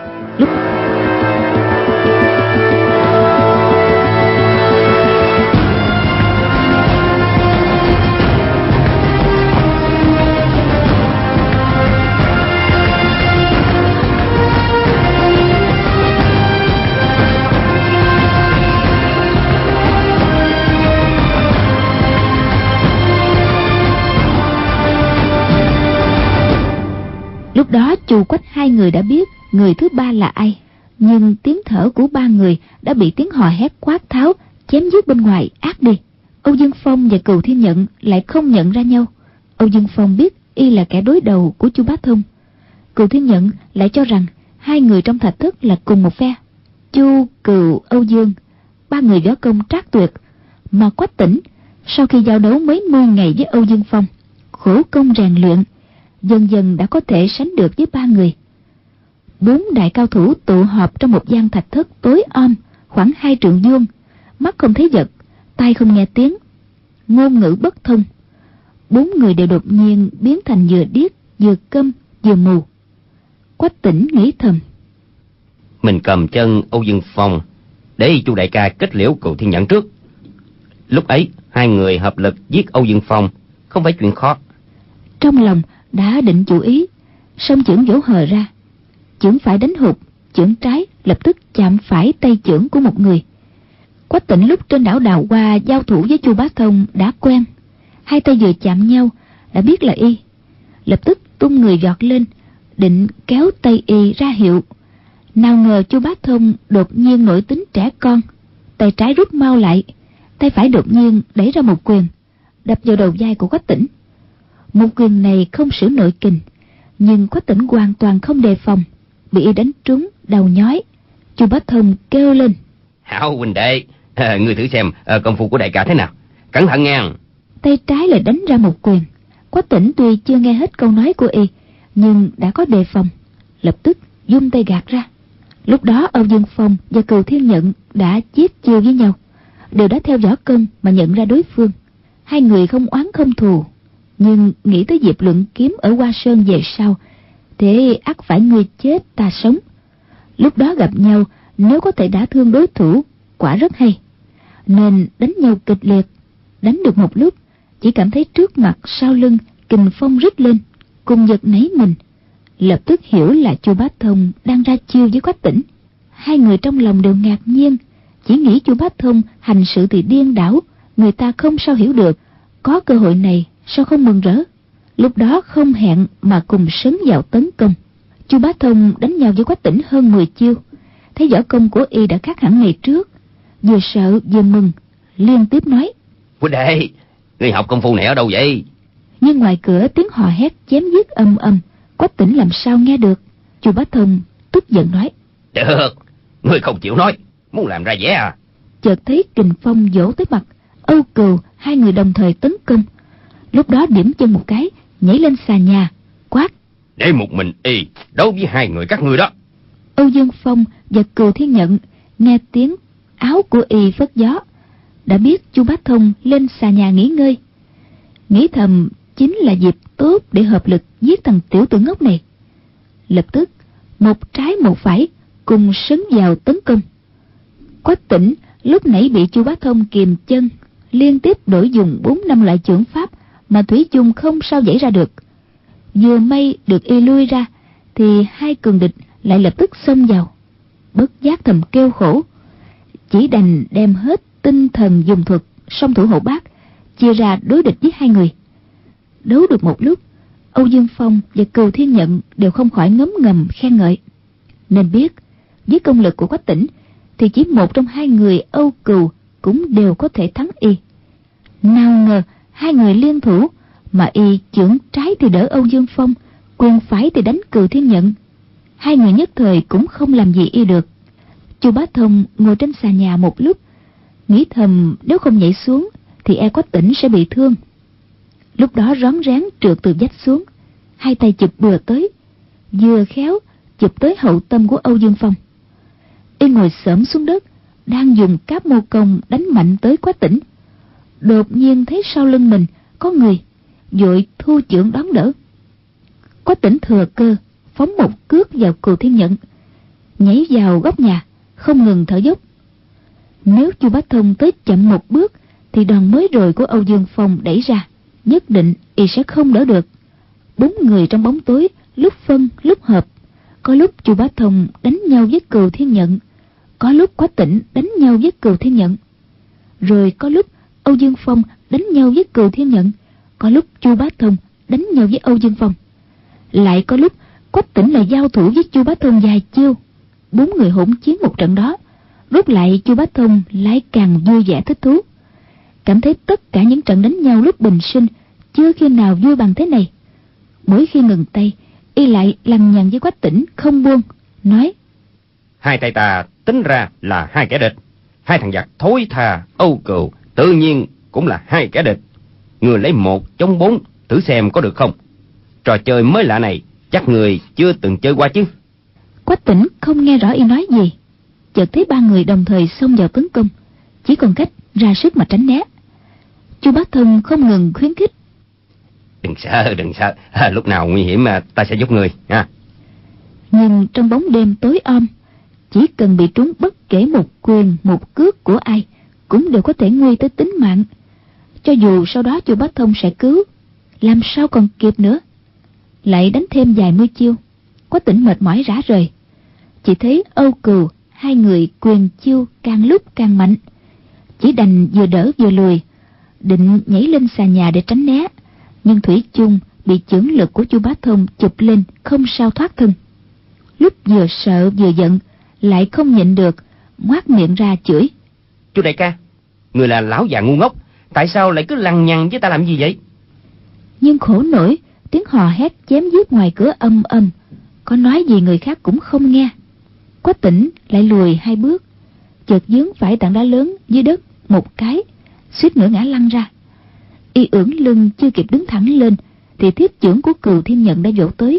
Lúc đó Chu Quách hai người đã biết người thứ ba là ai, nhưng tiếng thở của ba người đã bị tiếng hò hét quát tháo chém giết bên ngoài át đi. Âu Dương Phong và Cừu Thiên Nhận lại không nhận ra nhau. Âu Dương Phong biết y là kẻ đối đầu của Chu Bá Thông, Cừu Thiên Nhận lại cho rằng hai người trong thạch thất là cùng một phe. Chu, Cừu, Âu Dương, ba người võ công trác tuyệt, mà Quách Tĩnh sau khi giao đấu mấy mươi ngày với Âu Dương Phong, khổ công rèn luyện, dần dần đã có thể sánh được với ba người. Bốn đại cao thủ tụ họp trong một gian thạch thất tối om khoảng 2 trượng vuông, mắt không thấy vật, tai không nghe tiếng, ngôn ngữ bất thông. bốn người đều đột nhiên biến thành vừa điếc, vừa câm, vừa mù. Quách Tĩnh nghĩ thầm: mình cầm chân Âu Dương Phong để chu đại ca kết liễu Cừu Thiên Nhẫn trước. Lúc ấy hai người hợp lực giết Âu Dương Phong không phải chuyện khó. Trong lòng đã định chủ ý, song chưởng vỗ hờ ra, chưởng phải đánh hụt, chưởng trái lập tức chạm phải tay chưởng của một người. Quách Tĩnh lúc trên đảo Đào Hoa giao thủ với Chu Bá Thông đã quen, hai tay vừa chạm nhau đã biết là y, lập tức tung người vọt lên, định kéo tay y ra hiệu. Nào ngờ Chu Bá Thông đột nhiên nổi tính trẻ con, tay trái rút mau lại, tay phải đột nhiên đẩy ra một quyền, đập vào đầu vai của Quách Tĩnh. Một quyền này không sử nội kình, nhưng Quách Tĩnh hoàn toàn không đề phòng, bị y đánh trúng đầu nhói. Chu Bá Thông kêu lên: Hảo huynh đệ, ngươi thử xem công phu của đại ca thế nào, cẩn thận nghe. Tay trái lại đánh ra một quyền. Quách Tĩnh tuy chưa nghe hết câu nói của y, nhưng đã có đề phòng, lập tức vung tay gạt ra. Lúc đó Âu Dương Phong và Cừu Thiên Nhận đã chiết chiêu với nhau, đều đã theo võ công mà nhận ra đối phương. Hai người không oán không thù, nhưng nghĩ tới dịp luận kiếm ở Hoa Sơn về sau, thế ắt phải ngươi chết ta sống. Lúc đó gặp nhau, nếu có thể đả thương đối thủ quả rất hay, nên đánh nhau kịch liệt. Đánh được một lúc, chỉ cảm thấy trước mặt sau lưng kình phong rít lên, cùng giật nảy mình, lập tức hiểu là Chu Bá Thông đang ra chiêu với Quách Tĩnh. Hai người trong lòng đều ngạc nhiên, chỉ nghĩ Chu Bá Thông hành sự thì điên đảo, người ta không sao hiểu được. Có cơ hội này sao không mừng rỡ. Lúc đó không hẹn mà cùng sấn vào tấn công. Chu Bá Thông đánh nhau với Quách Tĩnh hơn 10 chiêu, thấy võ công của y đã khác hẳn ngày trước, vừa sợ vừa mừng, liên tiếp nói: Huynh đệ, ngươi học công phu này ở đâu vậy? Nhưng ngoài cửa tiếng hò hét chém giết âm âm, Quách Tĩnh làm sao nghe được. Chu Bá Thông tức giận nói: Được, ngươi không chịu nói, muốn làm ra vẻ à? Chợt thấy kình phong vỗ tới mặt, Âu Cừu hai người đồng thời tấn công. Lúc đó điểm chân một cái, nhảy lên xà nhà, quát: Để một mình y đấu với hai người các ngươi đó. Âu Dương Phong và Cừu Thiên Nhận nghe tiếng áo của y phất gió, đã biết Chu Bá Thông lên xà nhà nghỉ ngơi, nghĩ thầm chính là dịp tốt để hợp lực giết thằng tiểu tử ngốc này. Lập tức một trái một phải cùng sấn vào tấn công. Quách Tĩnh lúc nãy bị Chu Bá Thông kìm chân, liên tiếp đổi dùng 4-5 loại chưởng pháp mà thủy chung không sao dãy ra được. Vừa may được y lui ra, thì hai cường địch lại lập tức xông vào. Bất giác thầm kêu khổ, chỉ đành đem hết tinh thần dùng thuật song thủ hộ bát chia ra đối địch với hai người. Đấu được một lúc, Âu Dương Phong và Cừu Thiên Nhận đều không khỏi ngấm ngầm khen ngợi, nên biết với công lực của Quách Tĩnh thì chỉ một trong hai người Âu Cừu cũng đều có thể thắng y. Nào ngờ hai người liên thủ, mà y chưởng trái thì đỡ Âu Dương Phong, quyền phải thì đánh Cừu Thiên Nhận. Hai người nhất thời cũng không làm gì y được. Chu Bá Thông ngồi trên xà nhà một lúc, nghĩ thầm nếu không nhảy xuống thì e Quách Tĩnh sẽ bị thương. Lúc đó rón rén trượt từ vách xuống, hai tay chụp bừa tới, vừa khéo chụp tới hậu tâm của Âu Dương Phong. Y ngồi xổm xuống đất, đang dùng cáp mô công đánh mạnh tới Quách Tĩnh. Đột nhiên thấy sau lưng mình có người, vội thu chưởng đón đỡ. Quách Tĩnh thừa cơ phóng một cước vào Cừu Thiên Nhận, nhảy vào góc nhà, không ngừng thở dốc. Nếu Chu Bá Thông tới chậm một bước thì đòn mới rồi của Âu Dương Phong đẩy ra, nhất định y sẽ không đỡ được. Bốn người trong bóng tối lúc phân lúc hợp, có lúc Chu Bá Thông đánh nhau với Cừu Thiên Nhận, có lúc Quách Tĩnh đánh nhau với Cừu Thiên Nhận, rồi có lúc Âu Dương Phong đánh nhau với Cừu Thiên Nhận, có lúc Chu Bá Thông đánh nhau với Âu Dương Phong, lại có lúc Quách Tĩnh lại giao thủ với Chu Bá Thông vài chiêu. Bốn người hỗn chiến một trận đó, rút lại Chu Bá Thông lại càng vui vẻ thích thú, cảm thấy tất cả những trận đánh nhau lúc bình sinh chưa khi nào vui bằng thế này. Mỗi khi ngừng tay, y lại lằng nhằng với Quách Tĩnh không buông, nói: Hai tay ta tính ra là hai kẻ địch, hai thằng giặc thối tha Âu Cừu tự nhiên cũng là hai kẻ địch. Người lấy 1 chống 4 thử xem có được không? Trò chơi mới lạ này chắc người chưa từng chơi qua chứ. Quách Tĩnh không nghe rõ y nói gì, chợt thấy ba người đồng thời xông vào tấn công, chỉ còn cách ra sức mà tránh né. Chu Bá Thông không ngừng khuyến khích: Đừng sợ. Lúc nào nguy hiểm ta sẽ giúp người nha. Nhưng trong bóng đêm tối om, chỉ cần bị trúng bất kể một quyền một cước của ai cũng đều có thể nguy tới tính mạng. Cho dù sau đó Chu Bá Thông sẽ cứu, làm sao còn kịp nữa. Lại đánh thêm vài mươi chiêu, Quách Tĩnh mệt mỏi rã rời. Chỉ thấy Âu Cừu hai người quyền chiêu càng lúc càng mạnh, chỉ đành vừa đỡ vừa lùi, định nhảy lên xà nhà để tránh né, nhưng thủy chung bị chưởng lực của Chu Bá Thông chụp lên, không sao thoát thân. Lúc vừa sợ vừa giận, lại không nhịn được, ngoác miệng ra chửi: Chu đại ca, người là lão già ngu ngốc, tại sao lại cứ lằng nhằng với ta làm gì vậy? Nhưng khổ nổi, tiếng hò hét chém giết ngoài cửa âm âm, có nói gì người khác cũng không nghe. Quách Tĩnh lại lùi hai bước, chợt vướng phải tảng đá lớn dưới đất một cái, suýt nữa ngã lăn ra. Y ưỡn lưng chưa kịp đứng thẳng lên thì tiếp chưởng của Cừu Thiên Nhận đã vỗ tới.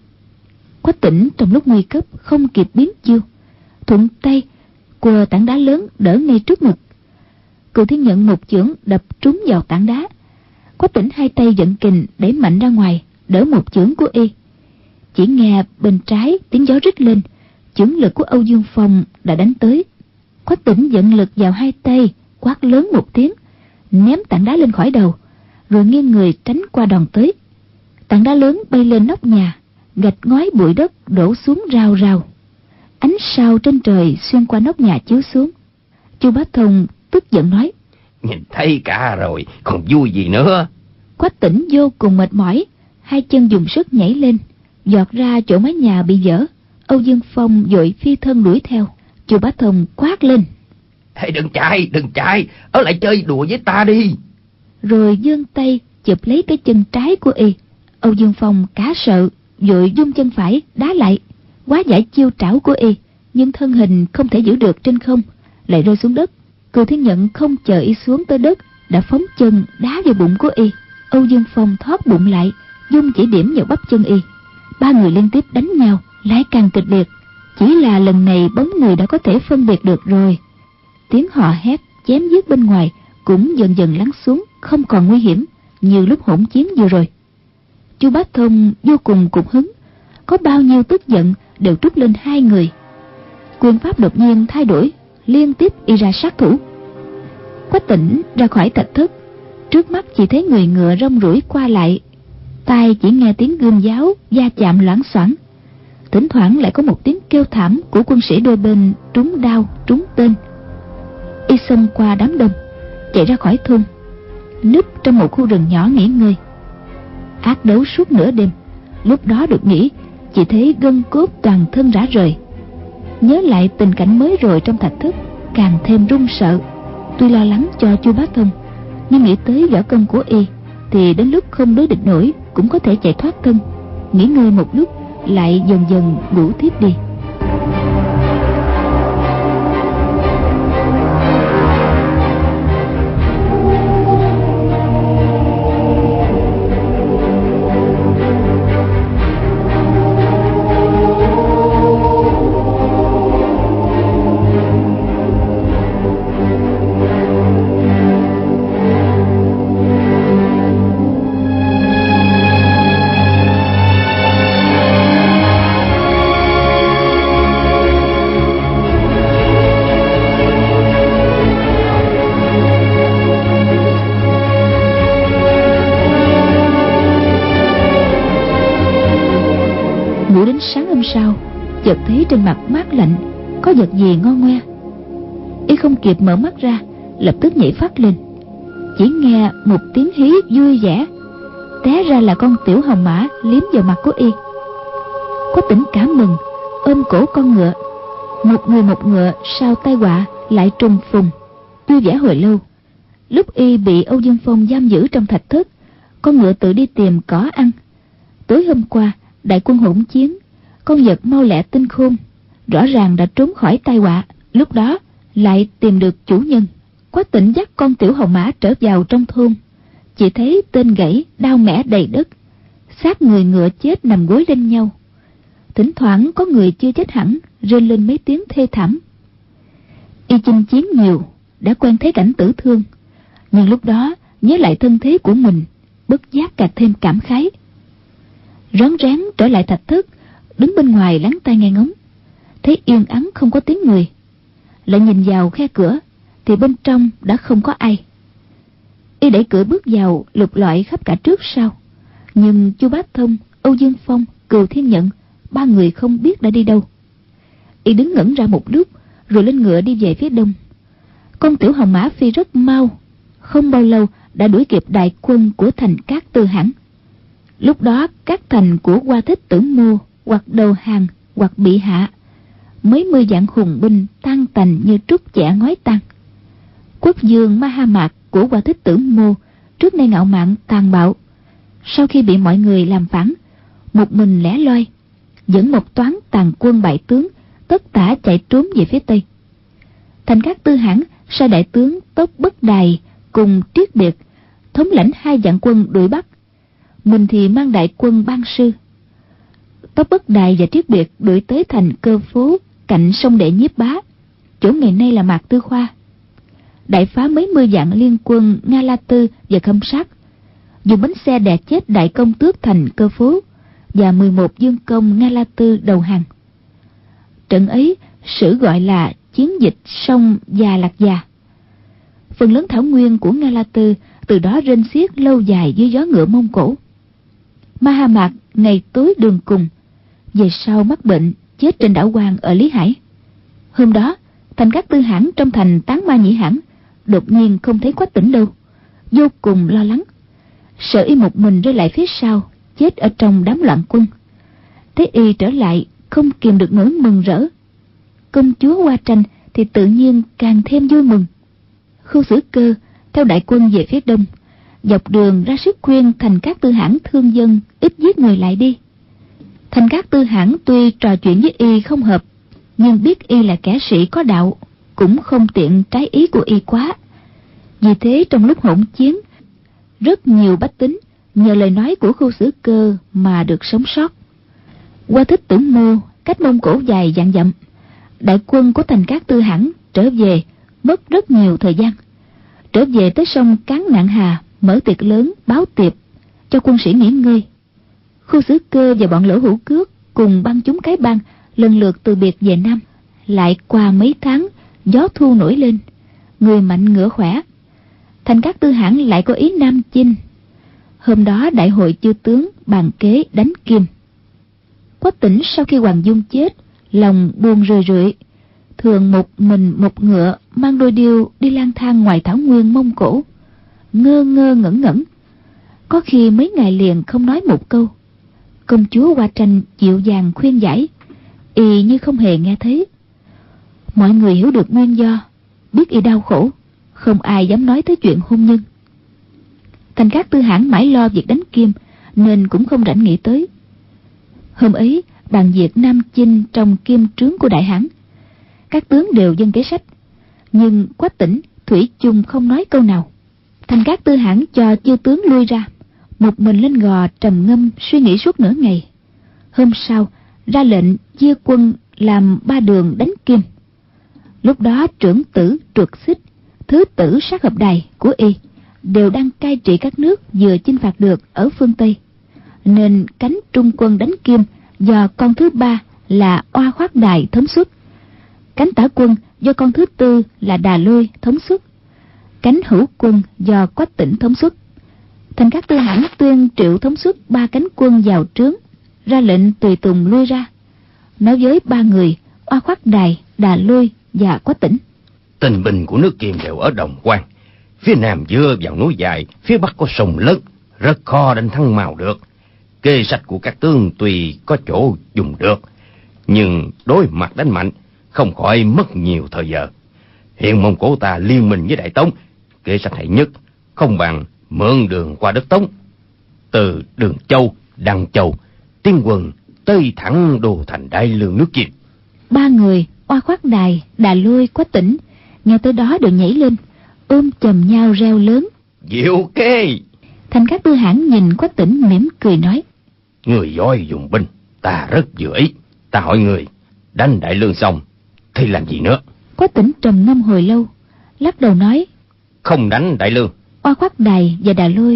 Quách Tĩnh trong lúc nguy cấp không kịp biến chiêu, thuận tay quờ tảng đá lớn đỡ ngay trước ngực. Cừu Thiên Nhận một chưởng đập trúng vào tảng đá. Quách Tĩnh hai tay vận kình đẩy mạnh ra ngoài, đỡ một chưởng của y. Chỉ nghe bên trái tiếng gió rít lên, chưởng lực của Âu Dương Phong đã đánh tới. Quách Tĩnh vận lực vào hai tay, quát lớn một tiếng, ném tảng đá lên khỏi đầu, rồi nghiêng người tránh qua đòn tới. Tảng đá lớn bay lên nóc nhà, gạch ngói bụi đất đổ xuống rào rào. Ánh sao trên trời xuyên qua nóc nhà chiếu xuống. Chu Bá Thông tức giận nói: Nhìn thấy cả rồi, còn vui gì nữa? Quách Tĩnh vô cùng mệt mỏi, hai chân dùng sức nhảy lên, giọt ra chỗ mái nhà bị vỡ. Âu Dương Phong vội phi thân đuổi theo. Chu Bá Thông quát lên: Hey, đừng chạy, ở lại chơi đùa với ta đi. Rồi giương tay chụp lấy cái chân trái của y. Âu Dương Phong cá sợ, vội dung chân phải đá lại, quá giải chiêu trảo của y, nhưng thân hình không thể giữ được trên không, lại rơi xuống đất. Cừu Thiên Nhận không chờ y xuống tới đất, đã phóng chân đá vào bụng của y. Âu Dương Phong thoát bụng lại, dung chỉ điểm vào bắp chân y. Ba người liên tiếp đánh nhau, lại càng kịch liệt. Chỉ là lần này bóng người đã có thể phân biệt được rồi. Tiếng hò hét chém giết bên ngoài cũng dần dần lắng xuống, không còn nguy hiểm như lúc hỗn chiến vừa rồi. Chu Bá Thông vô cùng cục hứng, có bao nhiêu tức giận đều trút lên hai người. Quyền pháp đột nhiên thay đổi, liên tiếp y ra sát thủ. Quách Tĩnh ra khỏi thạch thất, trước mắt chỉ thấy người ngựa rong ruổi qua lại, tai chỉ nghe tiếng gươm giáo va chạm loảng xoảng, thỉnh thoảng lại có một tiếng kêu thảm của quân sĩ đôi bên trúng đao trúng tên. Y xông qua đám đông, chạy ra khỏi thôn, núp trong một khu rừng nhỏ nghỉ ngơi. Ác đấu suốt nửa đêm, lúc đó được nghỉ, chỉ thấy gân cốt toàn thân rã rời. Nhớ lại tình cảnh mới rồi trong thạch thất, càng thêm run sợ. Tuy lo lắng cho Chu Bá Thông, nhưng nghĩ tới võ công của y thì đến lúc không đối địch nổi cũng có thể chạy thoát thân. Nghỉ ngơi một lúc, lại dần dần ngủ thiếp đi. Sau chợt thấy trên mặt mát lạnh, có vật gì ngon ngoe. Y không kịp mở mắt ra, lập tức nhảy phát lên. Chỉ nghe một tiếng hí vui vẻ, té ra là con tiểu hồng mã liếm vào mặt của y. Quách Tĩnh cảm mừng, ôm cổ con ngựa. Một người một ngựa sau tai họa lại trùng phùng, vui vẻ hồi lâu. Lúc y bị Âu Dương Phong giam giữ trong thạch thất, con ngựa tự đi tìm cỏ ăn. Tối hôm qua đại quân hỗn chiến, con vật mau lẹ tinh khôn, rõ ràng đã trốn khỏi tai họa. Lúc đó lại tìm được chủ nhân. Quách Tĩnh dắt con tiểu hồng mã trở vào trong thôn, chỉ thấy tên gãy, đao mẻ đầy đất, xác người ngựa chết nằm gối lên nhau. Thỉnh thoảng có người chưa chết hẳn rên lên mấy tiếng thê thảm. Y chinh chiến nhiều, đã quen thấy cảnh tử thương, nhưng lúc đó nhớ lại thân thế của mình, bất giác càng thêm cảm khái. Rón rén trở lại thạch thất, đứng bên ngoài lắng tai nghe ngóng, thấy yên ắng không có tiếng người. Lại nhìn vào khe cửa thì bên trong đã không có ai. Y đẩy cửa bước vào, lục lọi khắp cả trước sau, nhưng Chu Bá Thông, Âu Dương Phong, Cừu Thiên Nhận, ba người không biết đã đi đâu. Y đứng ngẩn ra một lúc, rồi lên ngựa đi về phía đông. Con tiểu hồng mã phi rất mau, không bao lâu đã đuổi kịp đại quân của thành Cát Tư Hãn. Lúc đó các thành của Hoa Thích Tử Mô hoặc đầu hàng hoặc bị hạ, mấy mươi vạn hùng binh tan tành như trút chẻ ngói tan. Quốc vương Ma Ha Mạc của Hoa Thích Tử Mô trước nay ngạo mạn tàn bạo, sau khi bị mọi người làm phản, một mình lẻ loi dẫn một toán tàn quân bại tướng tất tả chạy trốn về phía tây. Thành Cát Tư Hãn sai đại tướng Tốc Bất Đài cùng Triết Biệt thống lãnh 2 vạn quân đuổi bắt. Mình thì mang đại quân ban sư. Tốc Bất Đài và Triết Biệt đuổi tới thành Cơ Phố cạnh sông Đệ Nhiếp Bá, chỗ ngày nay là Mạc Tư Khoa. Đại phá mấy mươi vạn liên quân Nga La Tư và Khâm Sát, dùng bánh xe đè chết đại công tước thành Cơ Phố và 11 dương công Nga La Tư đầu hàng. Trận ấy sử gọi là chiến dịch sông Già Lạc Già. Phần lớn thảo nguyên của Nga La Tư từ đó rên xiết lâu dài dưới gió ngựa Mông Cổ. Ma Ha Mạc ngày tối đường cùng, về sau mắc bệnh chết trên đảo Quan ở Lý Hải. Hôm đó thành Cát Tư Hãn trong thành Tán Ma Nhĩ Hãn đột nhiên không thấy Quách Tĩnh đâu, vô cùng lo lắng, sợ y một mình rơi lại phía sau, chết ở trong đám loạn quân. Thấy y trở lại không kìm được nỗi mừng rỡ. Công chúa Hoa Tranh thì tự nhiên càng thêm vui mừng. Khưu Xử Cơ theo đại quân về phía đông, dọc đường ra sức khuyên thành Cát Tư Hãn thương dân ít giết người lại đi. Thành Cát Tư Hãn tuy trò chuyện với y không hợp, nhưng biết y là kẻ sĩ có đạo, cũng không tiện trái ý của y quá. Vì thế trong lúc hỗn chiến, rất nhiều bách tính nhờ lời nói của Khưu Xử Cơ mà được sống sót. Hoa Thích Tử Mô cách Mông Cổ dài vạn dặm, đại quân của thành Cát Tư Hãn trở về mất rất nhiều thời gian. Trở về tới sông Cán Nạn Hà, mở tiệc lớn báo tiệp cho quân sĩ nghỉ ngơi. Khưu Xử Cơ và bọn Lỗ Hữu Cước cùng băng chúng cái bang lần lượt từ biệt về Nam. Lại qua mấy tháng, gió thu nổi lên, người mạnh ngựa khỏe, thành Cát Tư Hãn lại có ý nam chinh. Hôm đó đại hội chư tướng bàn kế đánh Kim. Quách Tĩnh sau khi Hoàng Dung chết, lòng buồn rười rượi, thường một mình một ngựa mang đôi điêu đi lang thang ngoài thảo nguyên Mông Cổ, ngơ ngơ ngẩn ngẩn, có khi mấy ngày liền không nói một câu. Công chúa Hoa Tranh dịu dàng khuyên giải, y như không hề nghe thấy. Mọi người hiểu được nguyên do, biết y đau khổ, không ai dám nói tới chuyện hôn nhân. Thành Cát Tư Hãn mãi lo việc đánh Kim nên cũng không rảnh nghĩ tới. Hôm ấy bàn việc nam chinh trong Kim trướng của Đại Hãn, các tướng đều dâng kế sách, nhưng Quách Tĩnh thủy chung không nói câu nào. Thành Cát Tư Hãn cho chư tướng lui ra, một mình lên gò trầm ngâm suy nghĩ suốt nửa ngày. Hôm sau ra lệnh chia quân làm 3 đường đánh Kim. Lúc đó trưởng tử Truật Xích, thứ tử Sát Hợp Đài của y đều đang cai trị các nước vừa chinh phạt được ở phương Tây, nên cánh trung quân đánh Kim do con thứ 3 là Oa Khoát Đài thống suất, cánh tả quân do con thứ 4 là Đà Lôi thống suất, cánh hữu quân do Quách Tĩnh thống suất. Thành Cát Tư Hãn tuyên triệu thống suất 3 cánh quân vào trướng, ra lệnh tùy tùng lui ra, nói với 3 người Oa Khoát Đài, Đà Lôi và Quách Tĩnh: Tình binh của nước Kim đều ở Đồng Quan, phía nam dựa vào núi dài, phía bắc có sông lớn, rất khó đánh thắng mau được. Kế sách của các tướng tuy có chỗ dùng được, nhưng đối mặt đánh mạnh không khỏi mất nhiều thời giờ. Hiện Mông Cổ ta liên minh với Đại Tống, kế sách hay nhất không bằng mượn đường qua đất Tống, từ Đường Châu, Đăng Châu tiến quân tới thẳng đô thành Đại Lương nước Kim. 3 người Oa Khoát Đài, Đà Lôi, Quách Tĩnh nghe tới đó đều nhảy lên, ôm chầm nhau reo lớn: Diệu kế! Thành Cát Tư Hãn nhìn Quách Tĩnh mỉm cười nói: Người giỏi dùng binh, ta rất vừa ý. Ta hỏi người, đánh Đại Lương xong thì làm gì nữa? Quách Tĩnh trầm ngâm hồi lâu, lắc đầu nói: Không đánh Đại Lương. Oa Khoát Đài và Đà Lôi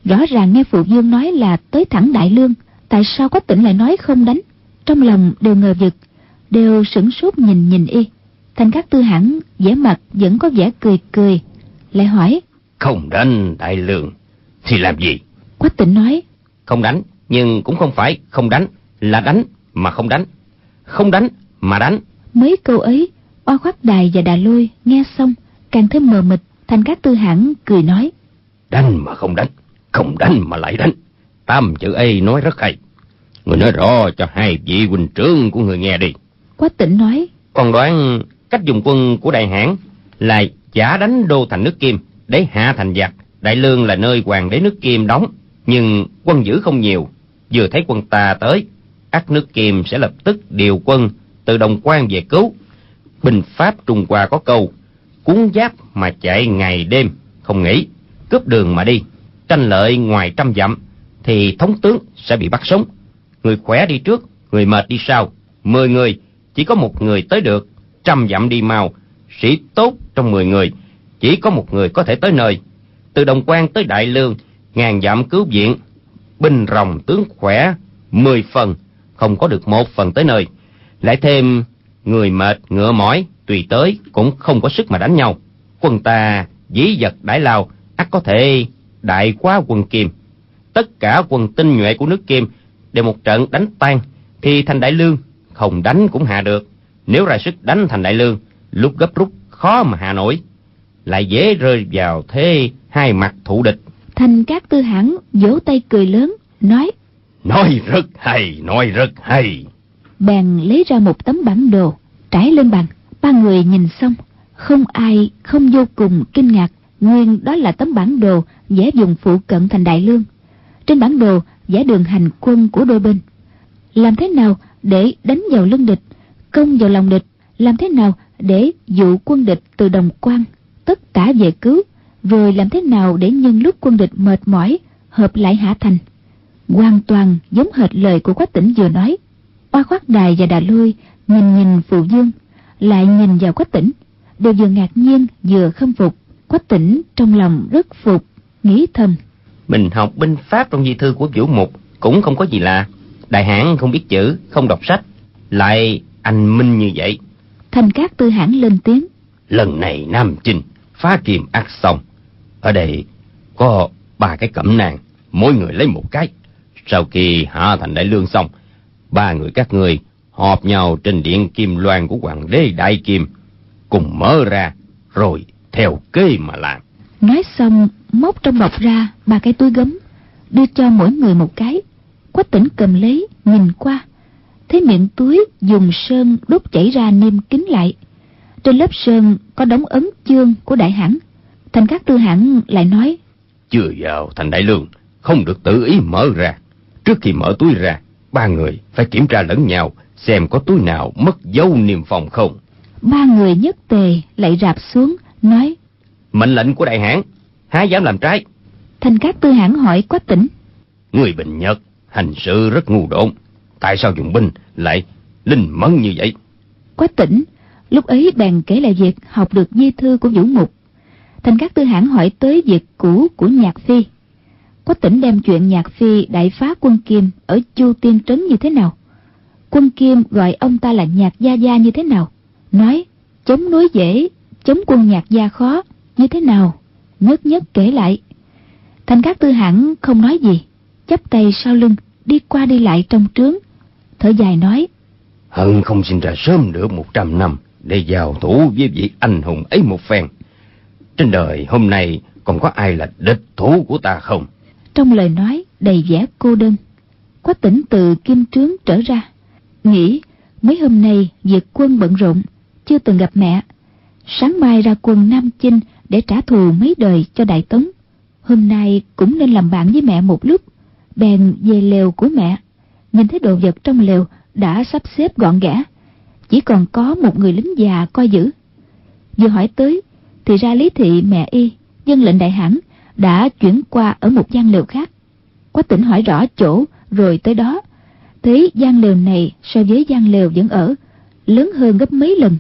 Rõ ràng nghe Phụ Dương nói là tới thẳng Đại Lương, tại sao Quách Tĩnh lại nói không đánh? Trong lòng đều ngờ vực, đều sửng sốt nhìn y. Thành Cát Tư Hãn vẻ mặt vẫn có vẻ cười cười, lại hỏi: Không đánh Đại Lương thì làm gì? Quách Tĩnh nói: Không đánh, nhưng cũng không phải không đánh, là đánh mà không đánh, không đánh mà đánh. Mấy câu ấy, Oa Khoát Đài và Đà Lôi nghe xong càng thêm mờ mịt. Thành Cát Tư Hãn cười nói: Đánh mà không đánh, không đánh mà lại đánh. Tam chữ ấy nói rất hay. Người nói rõ cho hai vị huynh trưởng của người nghe đi. Quách Tĩnh nói: Còn đoán cách dùng quân của Đại Hãn là giả đánh đô thành nước Kim để hạ thành giặc. Đại Lương là nơi hoàng đế nước Kim đóng, nhưng quân giữ không nhiều. Vừa thấy quân ta tới, ắt nước Kim sẽ lập tức điều quân từ Đồng Quan về cứu. Binh pháp Trung Hoa có câu: cuốn giáp mà chạy ngày đêm không nghỉ, cướp đường mà đi, tranh lợi ngoài 100 dặm thì thống tướng sẽ bị bắt sống. Người khỏe đi trước, người mệt đi sau. 10 người chỉ có 1 người tới được. 100 dặm đi mau, sĩ tốt trong 10 người chỉ có 1 người có thể tới nơi. Từ Đồng Quan tới Đại Lương 1000 dặm cứu viện, binh ròng tướng khỏe 10 phần, không có được 1 phần tới nơi. Lại thêm người mệt ngựa mỏi, tùy tới cũng không có sức mà đánh nhau. Quân ta dĩ vật Đại Lao ắt có thể đại quá quân Kim. Tất cả quân tinh nhuệ của nước Kim đều một trận đánh tan, thì thành Đại Lương không đánh cũng hạ được. Nếu ra sức đánh thành Đại Lương, lúc gấp rút khó mà hạ nổi, lại dễ rơi vào thế hai mặt thù địch. Thành Cát Tư Hãn vỗ tay cười lớn, nói: Nói rất hay, nói rất hay. Bèn lấy ra một tấm bản đồ trải lên bàn. 3 người nhìn xong, không ai không vô cùng kinh ngạc. Nguyên đó là tấm bản đồ vẽ vùng phụ cận thành Đại Lương. Trên bản đồ vẽ đường hành quân của đôi bên, làm thế nào để đánh vào lưng địch, công vào lòng địch, làm thế nào để dụ quân địch từ Đồng Quan tất tả về cứu, rồi làm thế nào để nhân lúc quân địch mệt mỏi hợp lại hạ thành. Hoàn toàn giống hệt lời của Quách Tĩnh vừa nói. Oa Khoát Đài và Đà Lôi nhìn Phụ Dương, lại nhìn vào Quách Tĩnh, đều vừa ngạc nhiên vừa khâm phục. Quách Tĩnh trong lòng rất phục, nghĩ thầm: Mình học binh pháp trong di thư của Vũ Mục cũng không có gì lạ. Đại Hãn không biết chữ, không đọc sách, lại anh minh như vậy. Thành Cát Tư Hãn lên tiếng: Lần này Nam Chinh phá Kim ắt xong. Ở đây có 3 cái cẩm nang, mỗi người lấy 1 cái. Sau khi hạ thành Đại Lương xong, 3 người các ngươi họp nhau trên điện Kim Loan của hoàng đế Đại Kim, cùng mở ra rồi theo kế mà làm. Nói xong móc trong bọc ra 3 cái túi gấm, đưa cho mỗi người 1 cái. Quách Tĩnh cầm lấy nhìn qua, thấy miệng túi dùng sơn đốt chảy ra niêm kín lại. Trên lớp sơn có đóng ấn chương của Đại Hãn. Thành Cát Tư Hãn lại nói: Chưa vào thành Đại Lương không được tự ý mở ra. Trước khi mở túi ra, 3 người phải kiểm tra lẫn nhau xem có túi nào mất dấu niêm phong không. 3 người nhất tề lại rạp xuống, nói: Mệnh lệnh của Đại Hãn, há dám làm trái. Thành Cát Tư Hãn hỏi Quách Tĩnh: Người Bình Nhật hành sự rất ngu độn, tại sao dùng binh lại linh mẫn như vậy? Quách Tĩnh lúc ấy bèn kể lại việc học được di thư của Vũ Mục. Thành Cát Tư Hãn hỏi tới việc cũ của Nhạc Phi. Quách Tĩnh đem chuyện Nhạc Phi đại phá quân Kim ở Chu Tiên Trấn như thế nào, quân Kim gọi ông ta là Nhạc Gia Gia như thế nào, nói chống núi dễ, chống quân Nhạc Gia khó như thế nào, nhất nhất kể lại. Thành Cát Tư Hãn không nói gì, chắp tay sau lưng đi qua đi lại trong trướng, thở dài nói: Hận không sinh ra sớm được 100 năm để giao thủ với vị anh hùng ấy một phen. Trên đời hôm nay còn có ai là địch thủ của ta không? Trong lời nói đầy vẻ cô đơn. Quách Tĩnh từ kim trướng trở ra, nghĩ mấy hôm nay việc quân bận rộn, chưa từng gặp mẹ. Sáng mai ra quân Nam Chinh để trả thù mấy đời cho Đại Tống. Hôm nay cũng nên làm bạn với mẹ một lúc. Bèn về lều của mẹ, nhìn thấy đồ vật trong lều đã sắp xếp gọn gẽ, chỉ còn có một người lính già coi giữ. Vừa hỏi tới thì ra Lý thị mẹ y dân lệnh Đại Hãn đã chuyển qua ở một gian lều khác. Quách Tĩnh hỏi rõ chỗ rồi tới đó, thấy gian lều này so với gian lều vẫn ở lớn hơn gấp mấy lần.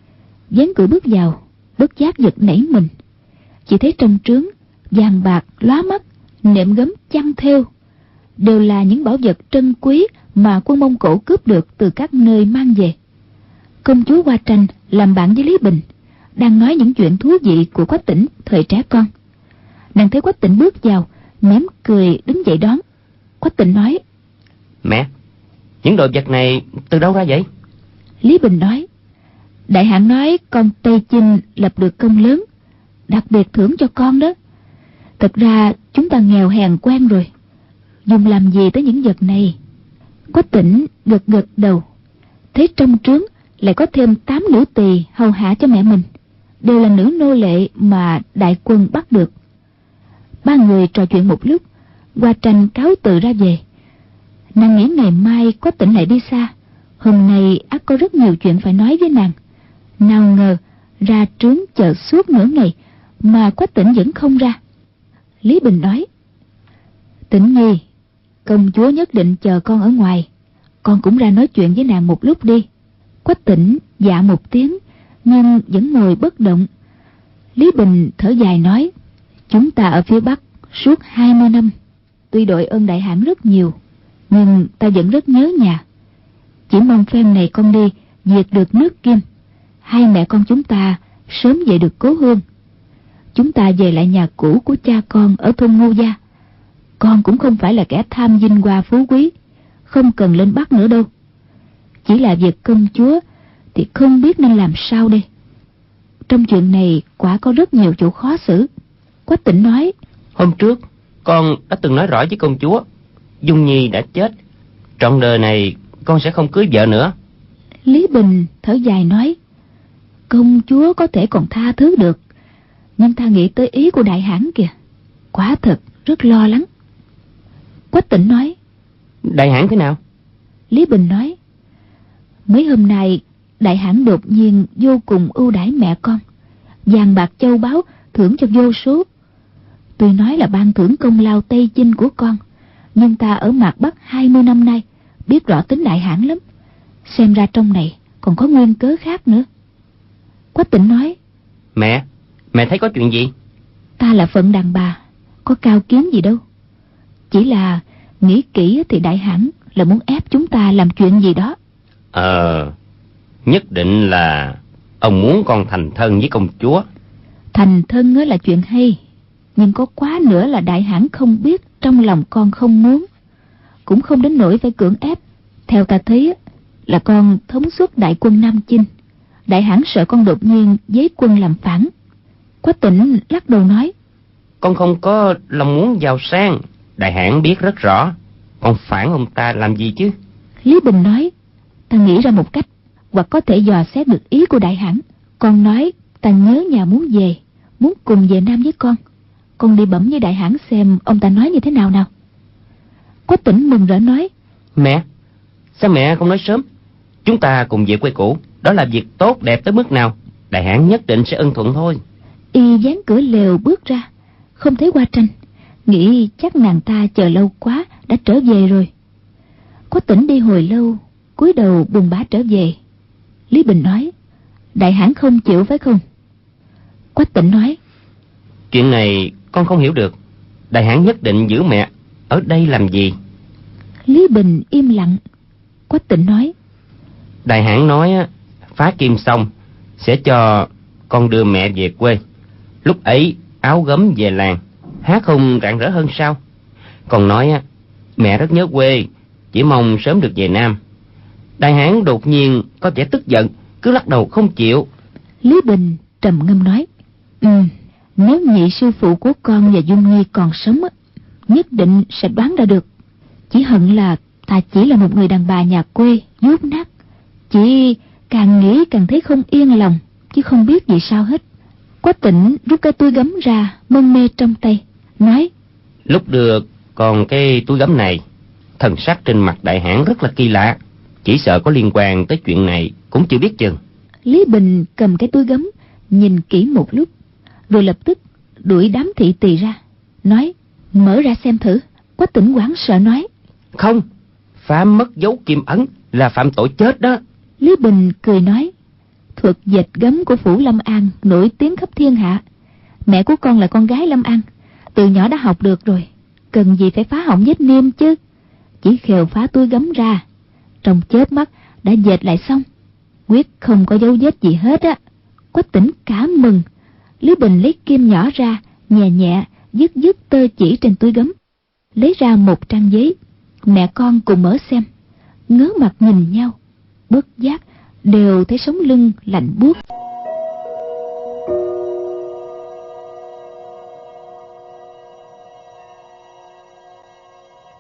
Vén cửa bước vào, bất giác giật nảy mình, chỉ thấy trong trướng vàng bạc lóa mắt, nệm gấm chăn thêu, đều là những bảo vật trân quý mà quân Mông Cổ cướp được từ các nơi mang về. Công chúa Hoa Tranh làm bạn với Lý Bình, đang nói những chuyện thú vị của Quách Tĩnh thời trẻ con. Nàng thấy Quách Tĩnh bước vào, mỉm cười đứng dậy đón. Quách Tĩnh nói: Mẹ, những đồ vật này từ đâu ra vậy? Lý Bình nói: Đại hãn nói con Tây Chinh lập được công lớn, đặc biệt thưởng cho con đó. Thật ra chúng ta nghèo hèn quen rồi, dùng làm gì tới những vật này? Quách Tĩnh gật gật đầu. Thế trong trướng lại có thêm 8 nữ tỳ hầu hạ cho mẹ mình, đều là nữ nô lệ mà đại quân bắt được. Ba người trò chuyện một lúc, Hoa Tranh cáo từ ra về. Nàng nghĩ ngày mai Quách Tĩnh lại đi xa, hôm nay ắt có rất nhiều chuyện phải nói với nàng. Nào ngờ ra trướng chờ suốt nửa ngày mà Quách Tĩnh vẫn không ra. Lý Bình nói: Tĩnh Nhi, công chúa nhất định chờ con ở ngoài, con cũng ra nói chuyện với nàng một lúc đi. Quách Tĩnh dạ một tiếng, nhưng vẫn ngồi bất động. Lý Bình thở dài nói: Chúng ta ở phía Bắc suốt 20 năm, tuy đội ơn đại hãn rất nhiều, nhưng ta vẫn rất nhớ nhà. Chỉ mong phen này con đi diệt được nước Kim, hai mẹ con chúng ta sớm về được cố hương. Chúng ta về lại nhà cũ của cha con ở thôn Ngô Gia. Con cũng không phải là kẻ tham vinh hoa phú quý, không cần lên Bắc nữa đâu. Chỉ là việc công chúa thì không biết nên làm sao đây. Trong chuyện này quả có rất nhiều chỗ khó xử. Quách Tĩnh nói: Hôm trước con đã từng nói rõ với công chúa, Dung Nhi đã chết, trọn đời này con sẽ không cưới vợ nữa. Lý Bình thở dài nói: Công chúa có thể còn tha thứ được, nhưng ta nghĩ tới ý của đại hãn kìa, quả thật rất lo lắng. Quách Tĩnh nói: Đại hãn thế nào? Lý Bình nói: Mấy hôm nay đại hãn đột nhiên vô cùng ưu đãi mẹ con, vàng bạc châu báu thưởng cho vô số. Tuy nói là ban thưởng công lao Tây Chinh của con, nhưng ta ở Mạc Bắc 20 năm nay biết rõ tính đại hãn lắm. Xem ra trong này còn có nguyên cớ khác nữa. Quách Tĩnh nói: Mẹ thấy có chuyện gì? Ta là phận đàn bà, có cao kiến gì đâu. Chỉ là nghĩ kỹ thì đại hãn là muốn ép chúng ta làm chuyện gì đó. Nhất định là ông muốn con thành thân với công chúa. Thành thân là chuyện hay, nhưng có quá nữa là đại hãn không biết trong lòng con không muốn, cũng không đến nỗi phải cưỡng ép. Theo ta thấy là con thống suất đại quân Nam Chinh, đại hãn sợ con đột nhiên giấy quân làm phản. Quách Tĩnh lắc đầu nói: Con không có lòng muốn giàu sang, đại hãn biết rất rõ. Con phản ông ta làm gì chứ? Lý Bình nói: Ta nghĩ ra một cách, hoặc có thể dò xét được ý của đại hãn. Con nói ta nhớ nhà muốn về, muốn cùng về Nam với con. Con đi bẩm với đại hãn xem ông ta nói như thế nào nào. Quách Tĩnh mừng rỡ nói: Mẹ, sao mẹ không nói sớm? Chúng ta cùng về quê cũ, đó là việc tốt đẹp tới mức nào, đại hãn nhất định sẽ ưng thuận thôi. Y dán cửa lều bước ra, không thấy Hoa Tranh, nghĩ chắc nàng ta chờ lâu quá đã trở về rồi. Quách Tĩnh đi hồi lâu, cúi đầu buồn bã trở về. Lý Bình nói: Đại hãn không chịu phải không? Quách Tĩnh nói: Chuyện này con không hiểu được, đại hãn nhất định giữ mẹ ở đây làm gì? Lý Bình im lặng. Quách Tĩnh nói: Đại hãn nói phá kim xong sẽ cho con đưa mẹ về quê. Lúc ấy áo gấm về làng, há không rạng rỡ hơn sao? Còn nói mẹ rất nhớ quê, chỉ mong sớm được về Nam. Đại hãn đột nhiên có vẻ tức giận, cứ lắc đầu không chịu. Lý Bình trầm ngâm nói: Nếu nhị sư phụ của con và Dung Nhi còn sống, nhất định sẽ đoán ra được. Chỉ hận là ta chỉ là một người đàn bà nhà quê dốt nát, chỉ càng nghĩ càng thấy không yên lòng, chứ không biết vì sao hết. Quách Tĩnh rút cái túi gấm ra mân mê trong tay, nói: Lúc đưa con cái túi gấm này, thần sắc trên mặt đại hãn rất là kỳ lạ, chỉ sợ có liên quan tới chuyện này cũng chưa biết chừng. Lý Bình cầm cái túi gấm nhìn kỹ một lúc, rồi lập tức đuổi đám thị tỳ ra, nói: Mở ra xem thử. Quách Tĩnh hoảng sợ nói: Không, phá mất dấu kim ấn là phạm tội chết đó. Lý Bình cười nói: Thuật dệt gấm của phủ Lâm An nổi tiếng khắp thiên hạ. Mẹ của con là con gái Lâm An, từ nhỏ đã học được rồi, cần gì phải phá hỏng vết niêm chứ. Chỉ khều phá túi gấm ra, trong chớp mắt đã dệt lại xong, quyết không có dấu vết gì hết á. Quách Tĩnh cả mừng. Lý Bình lấy kim nhỏ ra, nhẹ nhẹ dứt tơ chỉ trên túi gấm, lấy ra một trang giấy. Mẹ con cùng mở xem, ngớ mặt nhìn nhau, bất giác đều thấy sống lưng lạnh buốt.